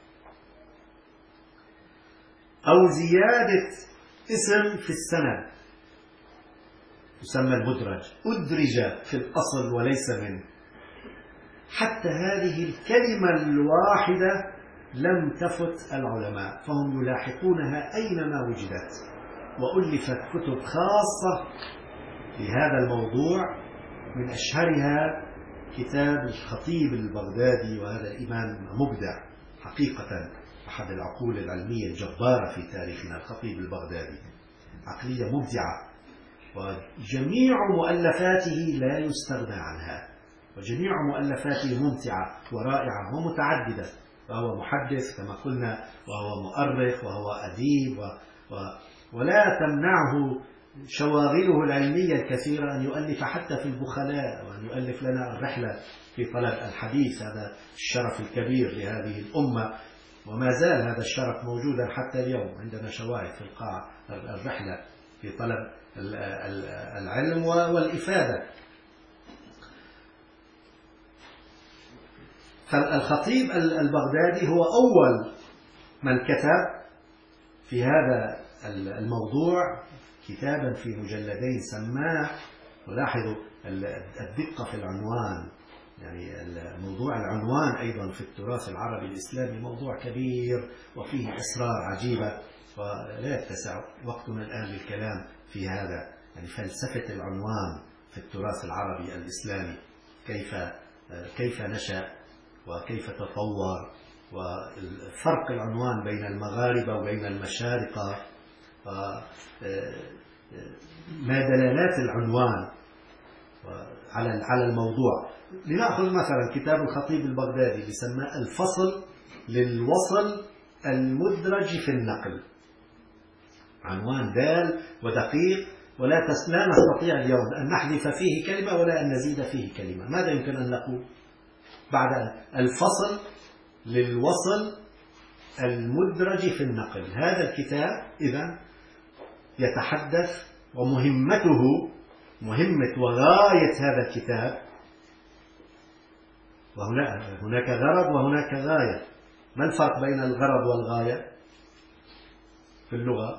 أو زيادة اسم في السند يسمى المدرج، أدرج في الأصل وليس منه. حتى هذه الكلمة الواحدة لم تفت العلماء، فهم يلاحقونها أينما وجدت، وألفت كتب خاصة لهذا الموضوع، من أشهرها كتاب الخطيب البغدادي، وهذا الإمام مبدع حقيقة، أحد العقول العلمية الجبارة في تاريخنا. الخطيب البغدادي عقلية مبدعة، وجميع مؤلفاته لا يستغنى عنها، وجميع مؤلفاته ممتعة ورائعة ومتعددة. وهو محدث كما قلنا، وهو مؤرخ، وهو أديب، ولا تمنعه شواغله العلمية الكثيرة أن يؤلف حتى في البخلاء، وأن يؤلف لنا الرحلة في طلب الحديث. هذا الشرف الكبير لهذه الأمة، وما زال هذا الشرف موجودا حتى اليوم. عندنا شواهد في القاع الرحلة في طلب العلم والإفادة. فالخطيب البغدادي هو أول من كتب في هذا الموضوع كتابا في مجلدين سماه، ولاحظوا الدقة في العنوان، يعني موضوع العنوان أيضا في التراث العربي الإسلامي موضوع كبير وفيه أسرار عجيبة، ولا يتسع وقتنا الآن للكلام في هذا. يعني فلسفة العنوان في التراث العربي الإسلامي، كيف نشأ وكيف تطور، وفرق العنوان بين المغاربة وبين المشارقة، ما دلالات العنوان على الموضوع. لنأخذ مثلا كتاب الخطيب البغدادي بسماه الفصل للوصل المدرج في النقل. عنوان دال ودقيق، لا نستطيع اليوم أن نحذف فيه كلمة ولا أن نزيد فيه كلمة. ماذا يمكن أن نقول بعد الفصل للوصل المدرج في النقل؟ هذا الكتاب إذن يتحدث، ومهمته مهمة وغاية هذا الكتاب، وهناك غرض وهناك غاية. ما الفرق بين الغرض والغاية في اللغة؟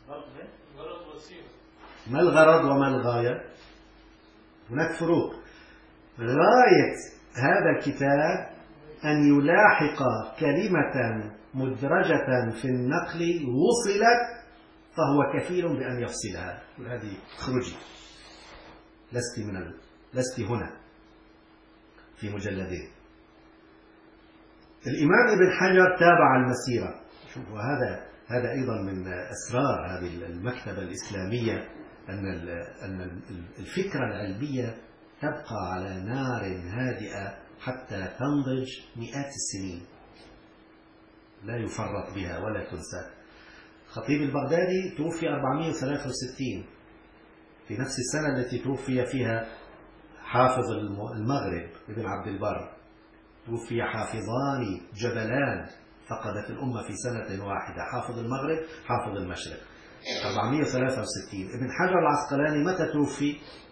ما الغرض وما الغاية؟ هناك فروق. غاية هذا الكتاب أن يلاحق كلمة مدرجة في النقل وصلت فهو كفيل بأن يفصلها. هذه اخرجي، لست هنا في مجلدين. الإمام ابن حجر تابع المسيرة. شوفوا هذا أيضا من أسرار هذه المكتبة الإسلامية، أن الفكرة العلمية تبقى على نار هادئة حتى تنضج مئات السنين، لا يفرط بها ولا تنسى. خطيب البغدادي توفي 463 في نفس السنة التي توفي فيها حافظ المغرب ابن عبد البر. توفي حافظان جبلان فقدت الأمة في سنة واحدة، حافظ المغرب حافظ المشرق. 463. ابن حجر العسقلاني متى توفي؟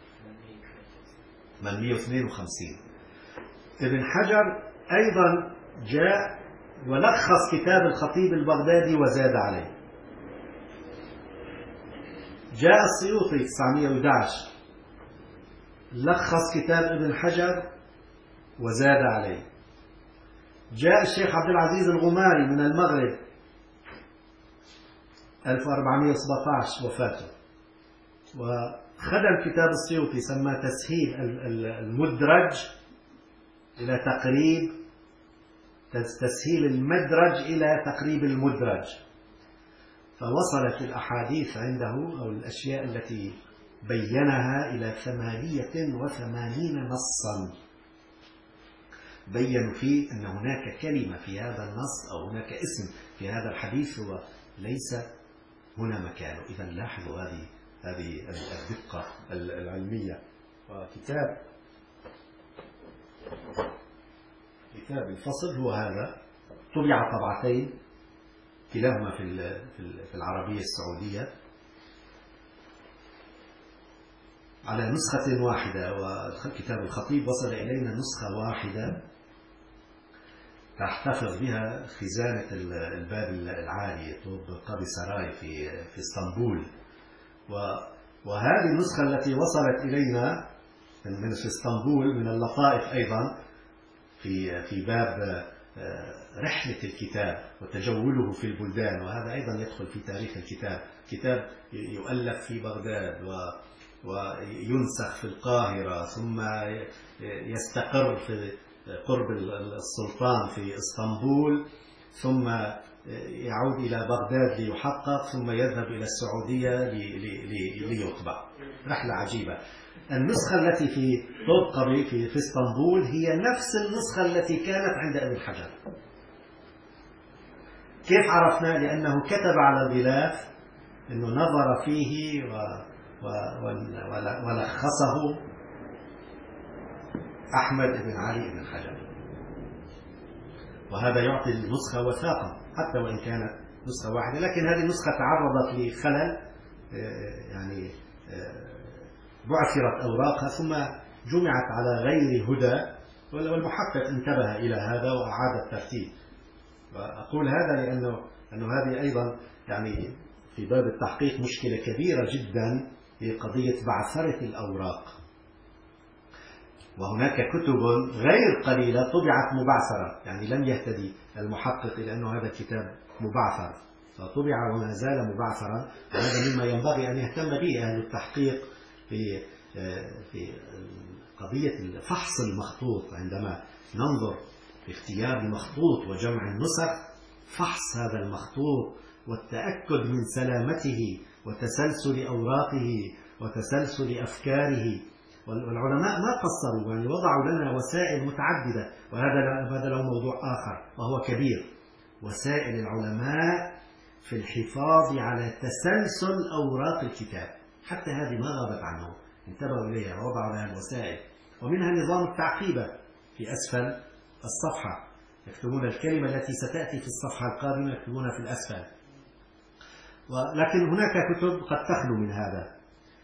852. ابن حجر أيضا جاء ولخص كتاب الخطيب البغدادي وزاد عليه. جاء السيوطي 911 لخص كتاب ابن حجر وزاد عليه. جاء الشيخ عبد العزيز الغماري من المغرب 1417 وفاته، وخدم كتاب السيوطي سماه تسهيل المدرج إلى تقريب، تسهيل المدرج إلى تقريب المدرج. فوصلت الأحاديث عنده أو الأشياء التي بينها إلى 88 نصا بيّنوا فيه أن هناك كلمة في هذا النص أو هناك اسم في هذا الحديث هو ليس هنا مكانه. إذا لاحظوا هذه الدقة العلمية. وكتاب الفصل هو هذا، طبع طبعتين كلاهما في العربية السعودية على نسخة واحدة، وكتاب الخطيب وصل إلينا نسخة واحدة تحتفظ بها خزانة الباب العالي طوب قاضي سراي في اسطنبول. وهذه النسخة التي وصلت إلينا من اسطنبول من اللطائف أيضا في باب رحلة الكتاب وتجوله في البلدان، وهذا أيضا يدخل في تاريخ الكتاب. كتاب يؤلف في بغداد وينسخ في القاهرة، ثم يستقر في قرب السلطان في اسطنبول، ثم يعود إلى بغداد ليحقق، ثم يذهب إلى السعودية ليطبع. رحلة عجيبة. النسخة التي في طبقبي في اسطنبول هي نفس النسخة التي كانت عند ابن حجر. كيف عرفنا؟ لأنه كتب على الغلاف أنه نظر فيه ولخصه أحمد بن علي بن حجر، وهذا يعطي النسخة وثاقة حتى وإن كانت نسخة واحدة. لكن هذه النسخة تعرضت لخلل، يعني بعثرت أوراقها ثم جمعت على غير هدى، والمحقق انتبه إلى هذا وأعاد الترتيب. وأقول هذا لأنه أنه هذه أيضا يعني في باب التحقيق مشكلة كبيرة جدا، هي قضية بعثرة الأوراق. وهناك كتب غير قليلة طبعت مبعثرة، يعني لم يهتدي المحقق إلى أنه هذا الكتاب مبعثر، فطبع وما زال مبعثرا. وهذا مما ينبغي أن يهتم به أهل التحقيق في قضية فحص المخطوط. عندما ننظر في اختيار المخطوط وجمع النسخ، فحص هذا المخطوط والتأكد من سلامته وتسلسل أوراقه وتسلسل أفكاره. والعلماء ما قصروا، يعني وضعوا لنا وسائل متعددة، وهذا له موضوع آخر وهو كبير. وسائل العلماء في الحفاظ على تسلسل أوراق الكتاب، حتى هذه ما غابت عنهم، انتبهوا إليها ووضعوا لها الوسائل. ومنها نظام التعقيبة في أسفل الصفحة، يكتبون الكلمة التي ستأتي في الصفحة القادمة يكتبونها في الأسفل. ولكن هناك كتب قد تخلو من هذا.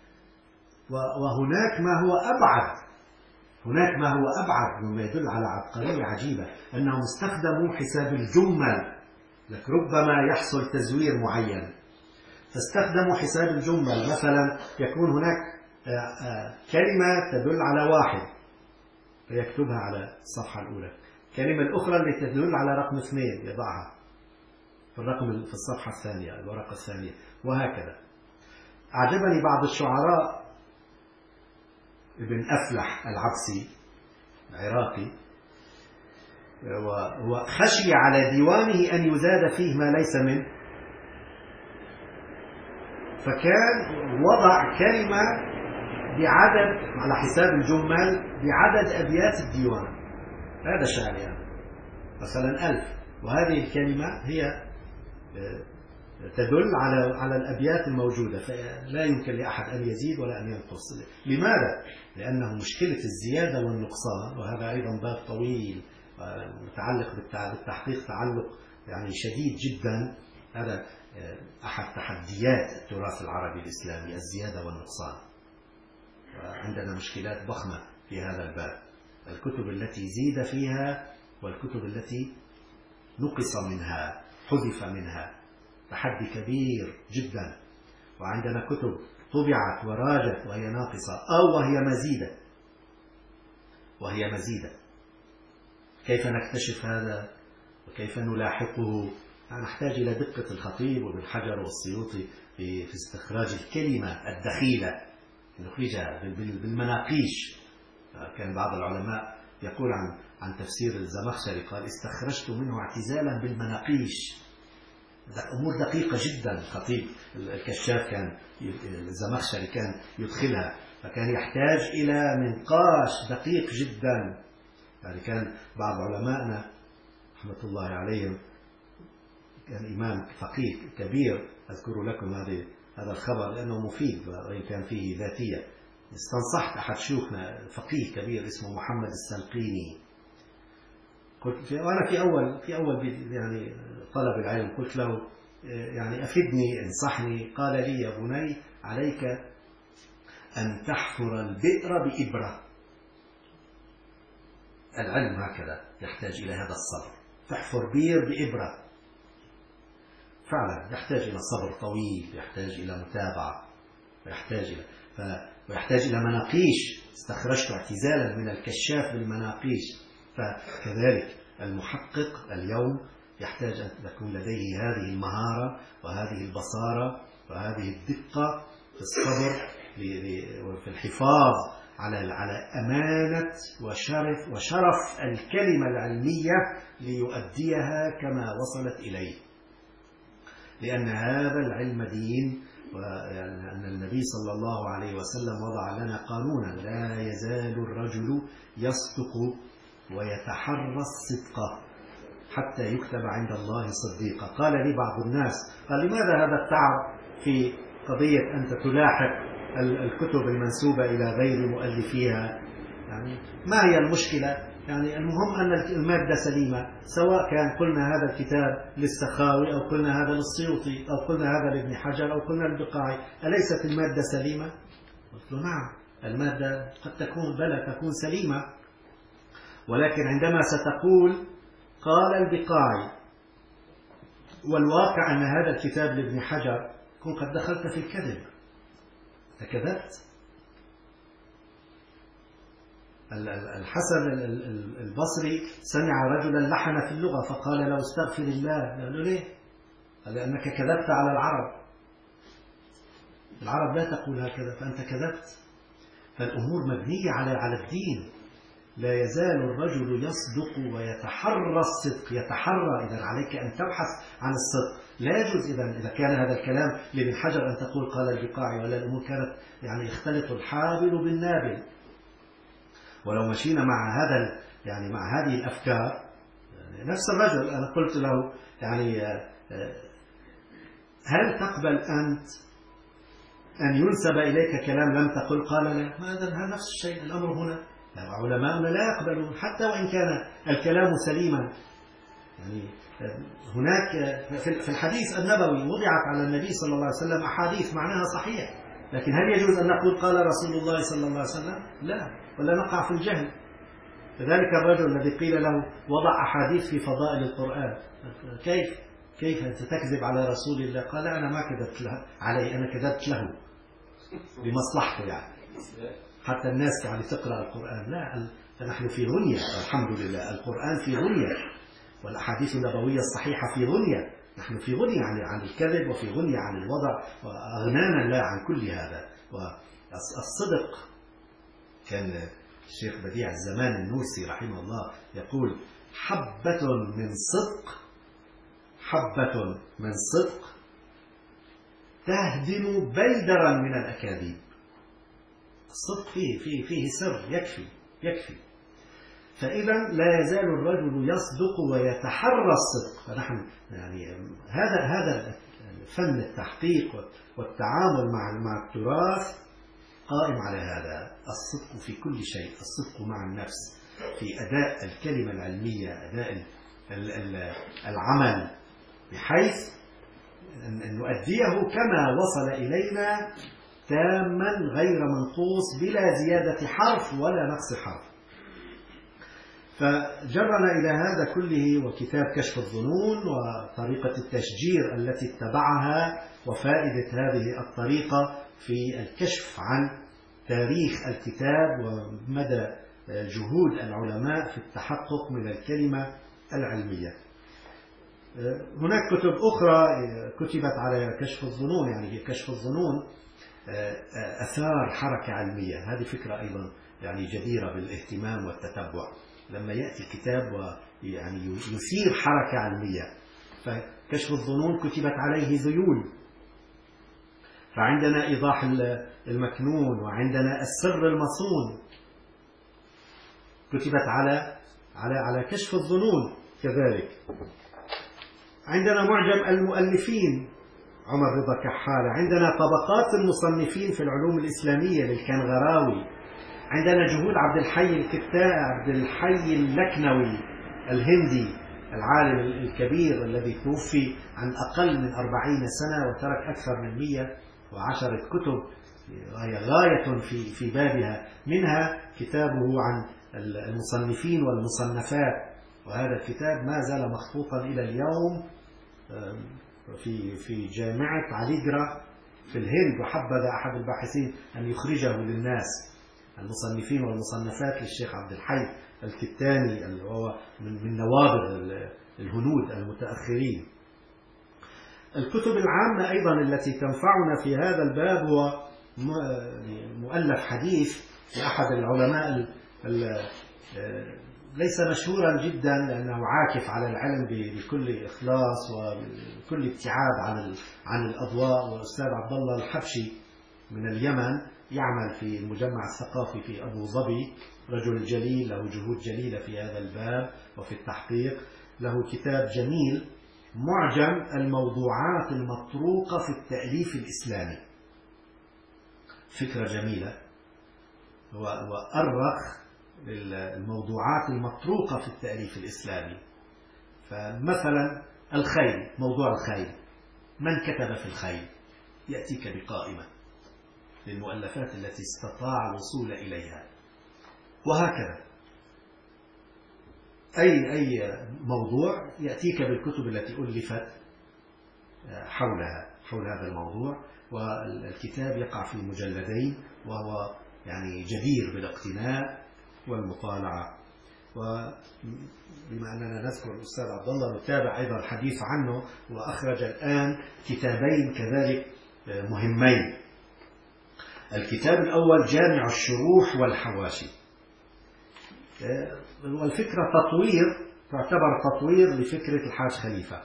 وهناك ما هو أبعد، هناك ما هو أبعد مما يدل على عبقرية عجيبة، أنهم استخدموا حساب الجمل. لك ربما يحصل تزوير معين، فاستخدموا حساب الجمل. مثلا يكون هناك كلمة تدل على واحد فيكتبها على الصفحة الأولى، الكلمة الأخرى اللي تدل على رقم 2 يضعها في الصفحة الثانية، الورقة الثانية، وهكذا. أعجبني بعض الشعراء، ابن أفلح العبسي العراقي، وخشي على ديوانه أن يزاد فيه ما ليس منه، فكان وضع كلمة بعدد على حساب الجمل بعدد أبيات الديوان. هذا شعر يعني مثلا 1000، وهذه الكلمة هي تدل على الأبيات الموجودة، فلا يمكن لأحد أن يزيد ولا أن ينقص. لماذا؟ لأنه مشكلة الزيادة والنقصان، وهذا أيضا باب طويل متعلق بالتحقيق تعلق يعني شديد جدا. هذا أحد تحديات التراث العربي الإسلامي، الزيادة والنقصان. عندنا مشكلات ضخمة في هذا الباب، الكتب التي زيد فيها والكتب التي نقص منها، حذف منها، تحدي كبير جدا. وعندنا كتب طبعت وراجت وهي ناقصة أو وهي مزيدة. كيف نكتشف هذا وكيف نلاحقه؟ نحتاج إلى دقة الخطيب وابن حجر والسيوطي في استخراج الكلمة الدخيلة، نخرجها بالمناقيش. كان بعض العلماء يقول عن تفسير الزمخشري، قال استخرجت منه اعتزالا بالمناقيش. أمور دقيقة جدا. الخطيب الكشاف كان الزمخشري كان يدخلها، فكان يحتاج إلى منقاش دقيق جدا. يعني كان بعض علمائنا رحمة الله عليهم، كان إمام فقيه كبير، أذكر لكم هذا الخبر لأنه مفيد وإن كان فيه ذاتية. استنصحت أحد شيوخنا فقيه كبير اسمه محمد السلقيني، قلت وأنا في أول يعني طلب العلم، قلت له يعني أفدني انصحني. قال لي يا بني عليك أن تحفر البئر بإبرة. العلم هكذا يحتاج إلى هذا الصبر، تحفر بير بإبرة. فعلا يحتاج إلى صبر طويل، يحتاج إلى متابعة، ويحتاج إلى مناقيش. استخرجت اعتزالا من الكشاف بالمناقيش. فكذلك المحقق اليوم يحتاج أن تكون لديه هذه المهارة وهذه البصارة وهذه الدقة في الصبر وفي الحفاظ على أمانة وشرف الكلمة العلمية ليؤديها كما وصلت إليه. لأن هذا العلم دين، وأن النبي صلى الله عليه وسلم وضع لنا قانونا: لا يزال الرجل يصدق ويتحرى الصدق حتى يكتب عند الله صديقا. قال لي بعض الناس، قال لماذا هذا التعب في قضية أنت تلاحق الكتب المنسوبة إلى غير مؤلفيها؟ يعني ما هي المشكلة؟ يعني المهم أن المادة سليمة، سواء كان قلنا هذا الكتاب للسخاوي أو قلنا هذا للسيوطي أو قلنا هذا لابن حجر أو قلنا للبقاعي، أليست المادة سليمة؟ قلت له نعم، المادة قد تكون سليمة، ولكن عندما ستقول قال البقاعي والواقع أن هذا الكتاب لابن حجر كن قد دخلت في الكذب، كذبت. الحسن البصري سمع رجلا لحن في اللغة فقال له استغفر الله. قال له ليه؟ قال لأنك كذبت على العرب. العرب لا تقول هكذا فأنت كذبت. فالأمور مبنية على الدين. لا يزال الرجل يصدق ويتحرى الصدق، يتحرى. إذا عليك أن تبحث عن الصدق. لا يجوز إذا كان هذا الكلام لابن حجر أن تقول قال البقاعي، ولا الأمور كانت يعني يختلط الحابل بالنابل. ولو مشينا مع هذا يعني مع هذه الأفكار، يعني نفس الرجل أنا قلت له يعني هل تقبل أنت أن ينسب إليك كلام لم تقل؟ قال لا. هذا نفس الشيء الأمر هنا. علماؤنا لا يقبلون حتى وإن كان الكلام سليما. يعني هناك في الحديث النبوي وضعت على النبي صلى الله عليه وسلم أحاديث معناها صحيح، لكن هل يجوز أن نقول قال رسول الله صلى الله عليه وسلم؟ لا، ولا نقع في الجهل. فذلك الرجل الذي قيل له وضع أحاديث في فضائل القرآن، كيف أنت تكذب على رسول الله؟ قال أنا ما كذبت عليه، أنا كذبت له لمصلحته، يعني حتى الناس يعني تقرأ القرآن. لا، فنحن في غنية الحمد لله. القرآن في غنية، والأحاديث النبوية الصحيحة في غنية. نحن في غنية عن الكذب، وفي غنية عن الوضع، وأغنانا الله عن كل هذا. والصدق، كان الشيخ بديع الزمان النورسي رحمه الله يقول حبة من صدق تهدم بيدرا من الأكاذيب. الصدق فيه سر يكفي. فإذا لا يزال الرجل يصدق ويتحرى الصدق. فنحن يعني هذا فن التحقيق والتعامل مع التراث قائم على هذا. الصدق في كل شيء، الصدق مع النفس في أداء الكلمة العلمية، أداء العمل، بحيث أن نؤديه كما وصل إلينا تاما غير منقوص بلا زيادة حرف ولا نقص حرف. فجرنا إلى هذا كله وكتاب كشف الظنون وطريقة التشجير التي اتبعها وفائدة هذه الطريقة في الكشف عن تاريخ الكتاب ومدى جهود العلماء في التحقق من الكلمة العلمية. هناك كتب أخرى كتبت على كشف الظنون، يعني في كشف الظنون أثار حركة علمية. هذه فكرة أيضا يعني جديرة بالاهتمام والتتبع. لما يأتي الكتاب ويعني يثير حركة علمية، فكشف الظنون كتبت عليه ذيول. فعندنا إيضاح المكنون، وعندنا السر المصون كتبت على كشف الظنون كذلك. عندنا معجم المؤلفين عمر رضا كحالة. عندنا طبقات المصنفين في العلوم الإسلامية للكنغراوي. عندنا جهود عبد الحي اللكنوي الهندي، العالم الكبير الذي توفي عن أقل من 40 سنة وترك أكثر من 110 كتب، وهي غاية في بابها. منها كتابه عن المصنفين والمصنفات، وهذا الكتاب ما زال مخطوطا إلى اليوم في جامعة عليغرا في الهند، وحبذ أحد الباحثين أن يخرجه للناس. المصنفين والمصنفات للشيخ عبد الحي الكتاني، وهو من نوابغ الهنود المتأخرين. الكتب العامة أيضا التي تنفعنا في هذا الباب هو مؤلف حديث لأحد العلماء ليس مشهورا جدا لأنه عاكف على العلم بكل إخلاص وبكل ابتعاد عن الأضواء، والأستاذ عبد الله الحبشي من اليمن يعمل في المجمع الثقافي في أبو ظبي، رجل جليل له جهود جليلة في هذا الباب وفي التحقيق. له كتاب جميل معجم الموضوعات المطروقة في التأليف الإسلامي. فكرة جميلة، وأرخ الموضوعات المطروقة في التأليف الإسلامي. فمثلا الخيل، موضوع الخيل، من كتب في الخيل؟ يأتيك بقائمة للمؤلفات التي استطاع الوصول إليها، وهكذا أي موضوع يأتيك بالكتب التي ألفت حول هذا الموضوع. والكتاب يقع في مجلدين، وهو يعني جدير بالاقتناء والمطالعة. وبما أننا نذكر الأستاذ عبد الله نتابع أيضا الحديث عنه، وأخرج الآن كتابين كذلك مهمين. الكتاب الأول جامع الشروح والحواشي، والفكرة تعتبر تطوير لفكرة الحاج خليفة،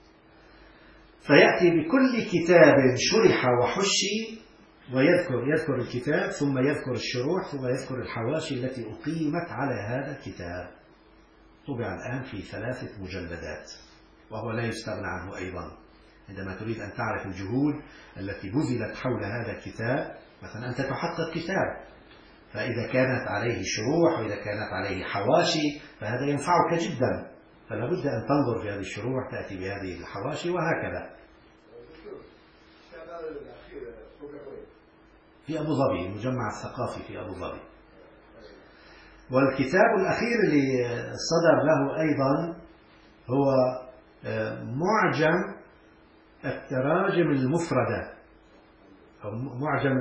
فيأتي بكل كتاب شرح وحشي ويذكر الكتاب، ثم يذكر الشروح، ثم يذكر الحواشي التي أقيمت على هذا الكتاب. طبع الآن في 3 مجلدات، وهو لا يستغنى عنه أيضا. عندما تريد أن تعرف الجهود التي بذلت حول هذا الكتاب، مثلا أنت تحقق كتاب، فإذا كانت عليه شروح وإذا كانت عليه حواشي فهذا ينفعك جدا، فلا بد أن تنظر في هذه الشروح، تأتي بهذه الحواشي، وهكذا. في أبو ظبي، المجمع الثقافي في أبو ظبي. والكتاب الأخير اللي صدر له أيضا هو معجم التراجم المفردة، أو معجم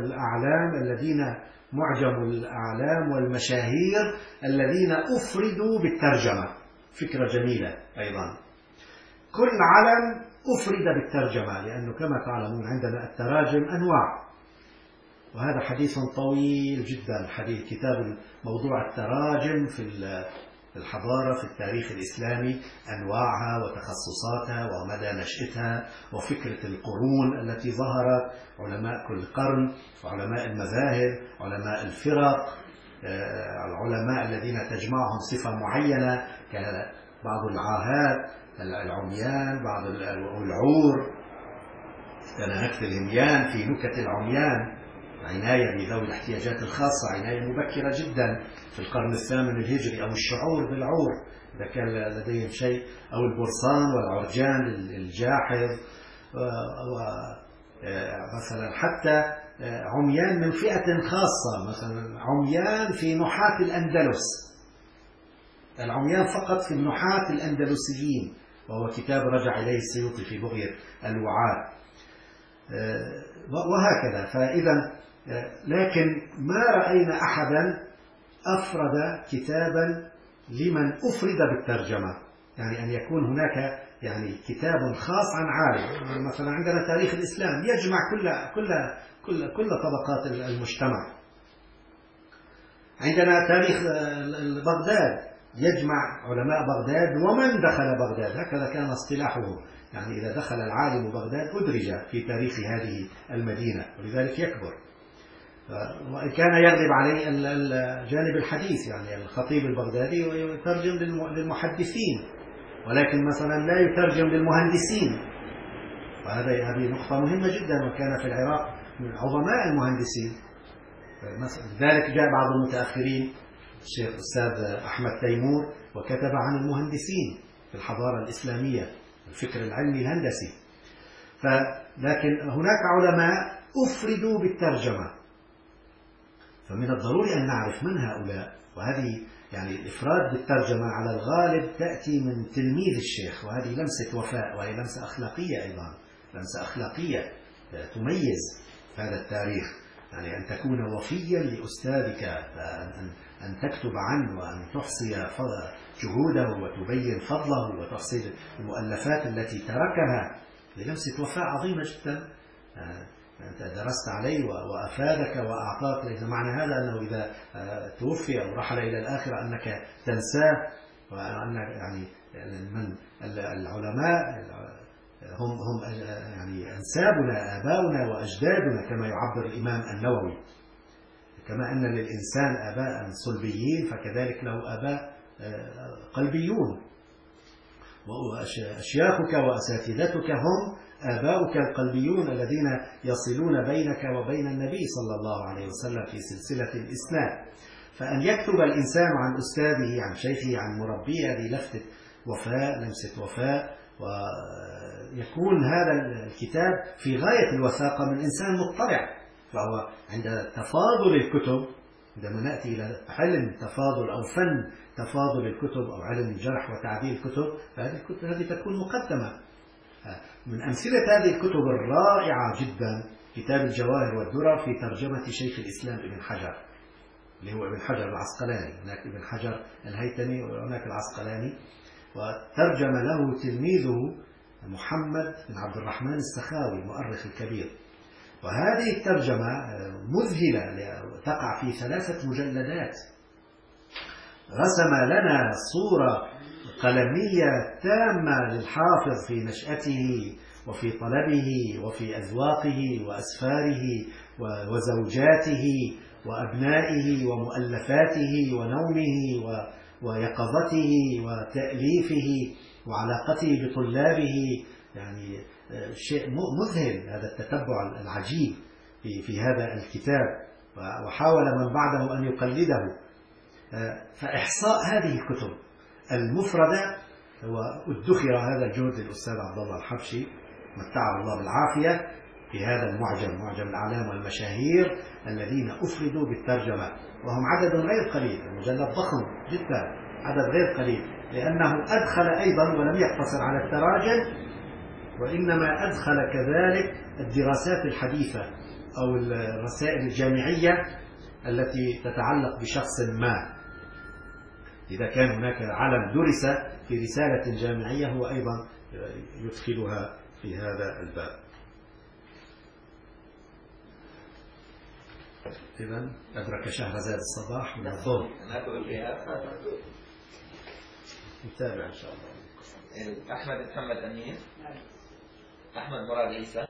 الأعلام والمشاهير الذين أفردوا بالترجمة. فكرة جميلة أيضا. كل علم أفرد بالترجمة، لأنه كما تعلمون عندنا التراجم أنواع، وهذا حديث طويل جدا. كتاب موضوع التراجم في الحضارة في التاريخ الإسلامي، أنواعها وتخصصاتها ومدى نشأتها، وفكرة القرون التي ظهرت، علماء كل قرن، وعلماء المذاهب، علماء الفرق، العلماء الذين تجمعهم صفة معينة، بعض العاهات، العميان، بعض العور، كان نكت الهميان في نكت العميان، عناية بذوي الاحتياجات الخاصة، عناية مبكرة جدا في القرن الثامن الهجري، أو الشعور بالعور إذا كان لديهم شيء، أو البرصان والعرجان الجاحظ، مثلا حتى عميان من فئة خاصة، مثلا عميان في نحاة الأندلس، العميان فقط في النحاة الأندلسيين، وهو كتاب رجع إليه السيوطي في بغية الوعاء، وهكذا. فإذا لكن ما رأينا أحدا أفرد كتابا لمن أفرد بالترجمة، يعني أن يكون هناك يعني كتاب خاص عن عالم. مثلا عندنا تاريخ الإسلام يجمع كل طبقات المجتمع. عندنا تاريخ بغداد يجمع علماء بغداد ومن دخل بغداد، هكذا كان اصطلاحه، يعني إذا دخل العالم بغداد أدرج في تاريخ هذه المدينة، ولذلك يكبر. وإن كان يغلب عليه الجانب الحديث، يعني الخطيب البغدادي يترجم للمحدثين، ولكن مثلا لا يترجم للمهندسين، وهذه نقطة مهمة جدا، وكان في العراق من عظماء المهندسين. لذلك جاء بعض المتأخرين، الشيخ الأستاذ أحمد تيمور، وكتب عن المهندسين في الحضارة الإسلامية، الفكر العلمي الهندسي. لكن هناك علماء أفردوا بالترجمة، فمن الضروري أن نعرف من هؤلاء. وهذه يعني الإفراد بالترجمة على الغالب تأتي من تلميذ الشيخ، وهذه لمسة وفاء، وهي لمسة أخلاقية أيضا، لمسة أخلاقية تميز هذا التاريخ، يعني أن تكون وفيا لأستاذك، أن تكتب عنه، وأن تحصي جهوده وتبين فضله وتحصي المؤلفات التي تركها، للمسة وفاء عظيمة جدا. أنت درست عليه وأفادك وأعطاك. ليس معنى هذا أنه إذا توفي أو رحل إلى الآخرة أنك تنساه، وأن يعني من العلماء هم يعني أنسابنا، آباؤنا وأجدادنا، كما يعبر الإمام النووي. كما أن للإنسان آباء صلبيين، فكذلك له آباء قلبيون، وأشياخك وأساتذتك هم آباؤك القلبيون الذين يصلون بينك وبين النبي صلى الله عليه وسلم في سلسلة الإسناد. فأن يكتب الإنسان عن أستاذه، عن شيخه، عن مربيه، هذه لفتة وفاء، لمسة وفاء، ويكون هذا الكتاب في غاية الوثاقة من إنسان مطلع. فهو عند تفاضل الكتب، عندما نأتي إلى علم تفاضل أو فن تفاضل الكتب، أو علم جرح وتعديل الكتب، فهذه الكتب هذه تكون مقدمة. من أمثلة هذه الكتب الرائعة جدا كتاب الجواهر والدرر في ترجمة شيخ الإسلام ابن حجر، اللي هو ابن حجر العسقلاني، هناك ابن حجر الهيثمي وهناك العسقلاني، وترجم له تلميذه محمد بن عبد الرحمن السخاوي المؤرخ الكبير. وهذه الترجمة مذهلة، تقع في 3 مجلدات، رسم لنا صورة قلمية تامة للحافظ في نشأته وفي طلبه وفي أذواقه وأسفاره وزوجاته وأبنائه ومؤلفاته ونومه ويقظته وتأليفه وعلاقته بطلابه. يعني شيء مذهل هذا التتبع العجيب في هذا الكتاب، وحاول من بعده أن يقلده. فإحصاء هذه الكتب المفردة وادخر هذا الجهد للأستاذ عبد الله الحبشي متعه الله بالعافية في هذا المعجم، معجم الأعلام والمشاهير الذين أفردوا بالترجمة، وهم عدد غير قليل، المجلد ضخم جدا، عدد غير قليل، لأنه أدخل أيضا ولم يقتصر على التراجم، وإنما أدخل كذلك الدراسات الحديثة أو الرسائل الجامعية التي تتعلق بشخص ما. إذا كان هناك علم درس في رسالة جامعية هو أيضا يدخلها في هذا الباب. إذن أدرك شهرزاد الصباح من الظهر. نتابع إن شاء الله. أحمد محمد أمين، أحمد مراد عيسى.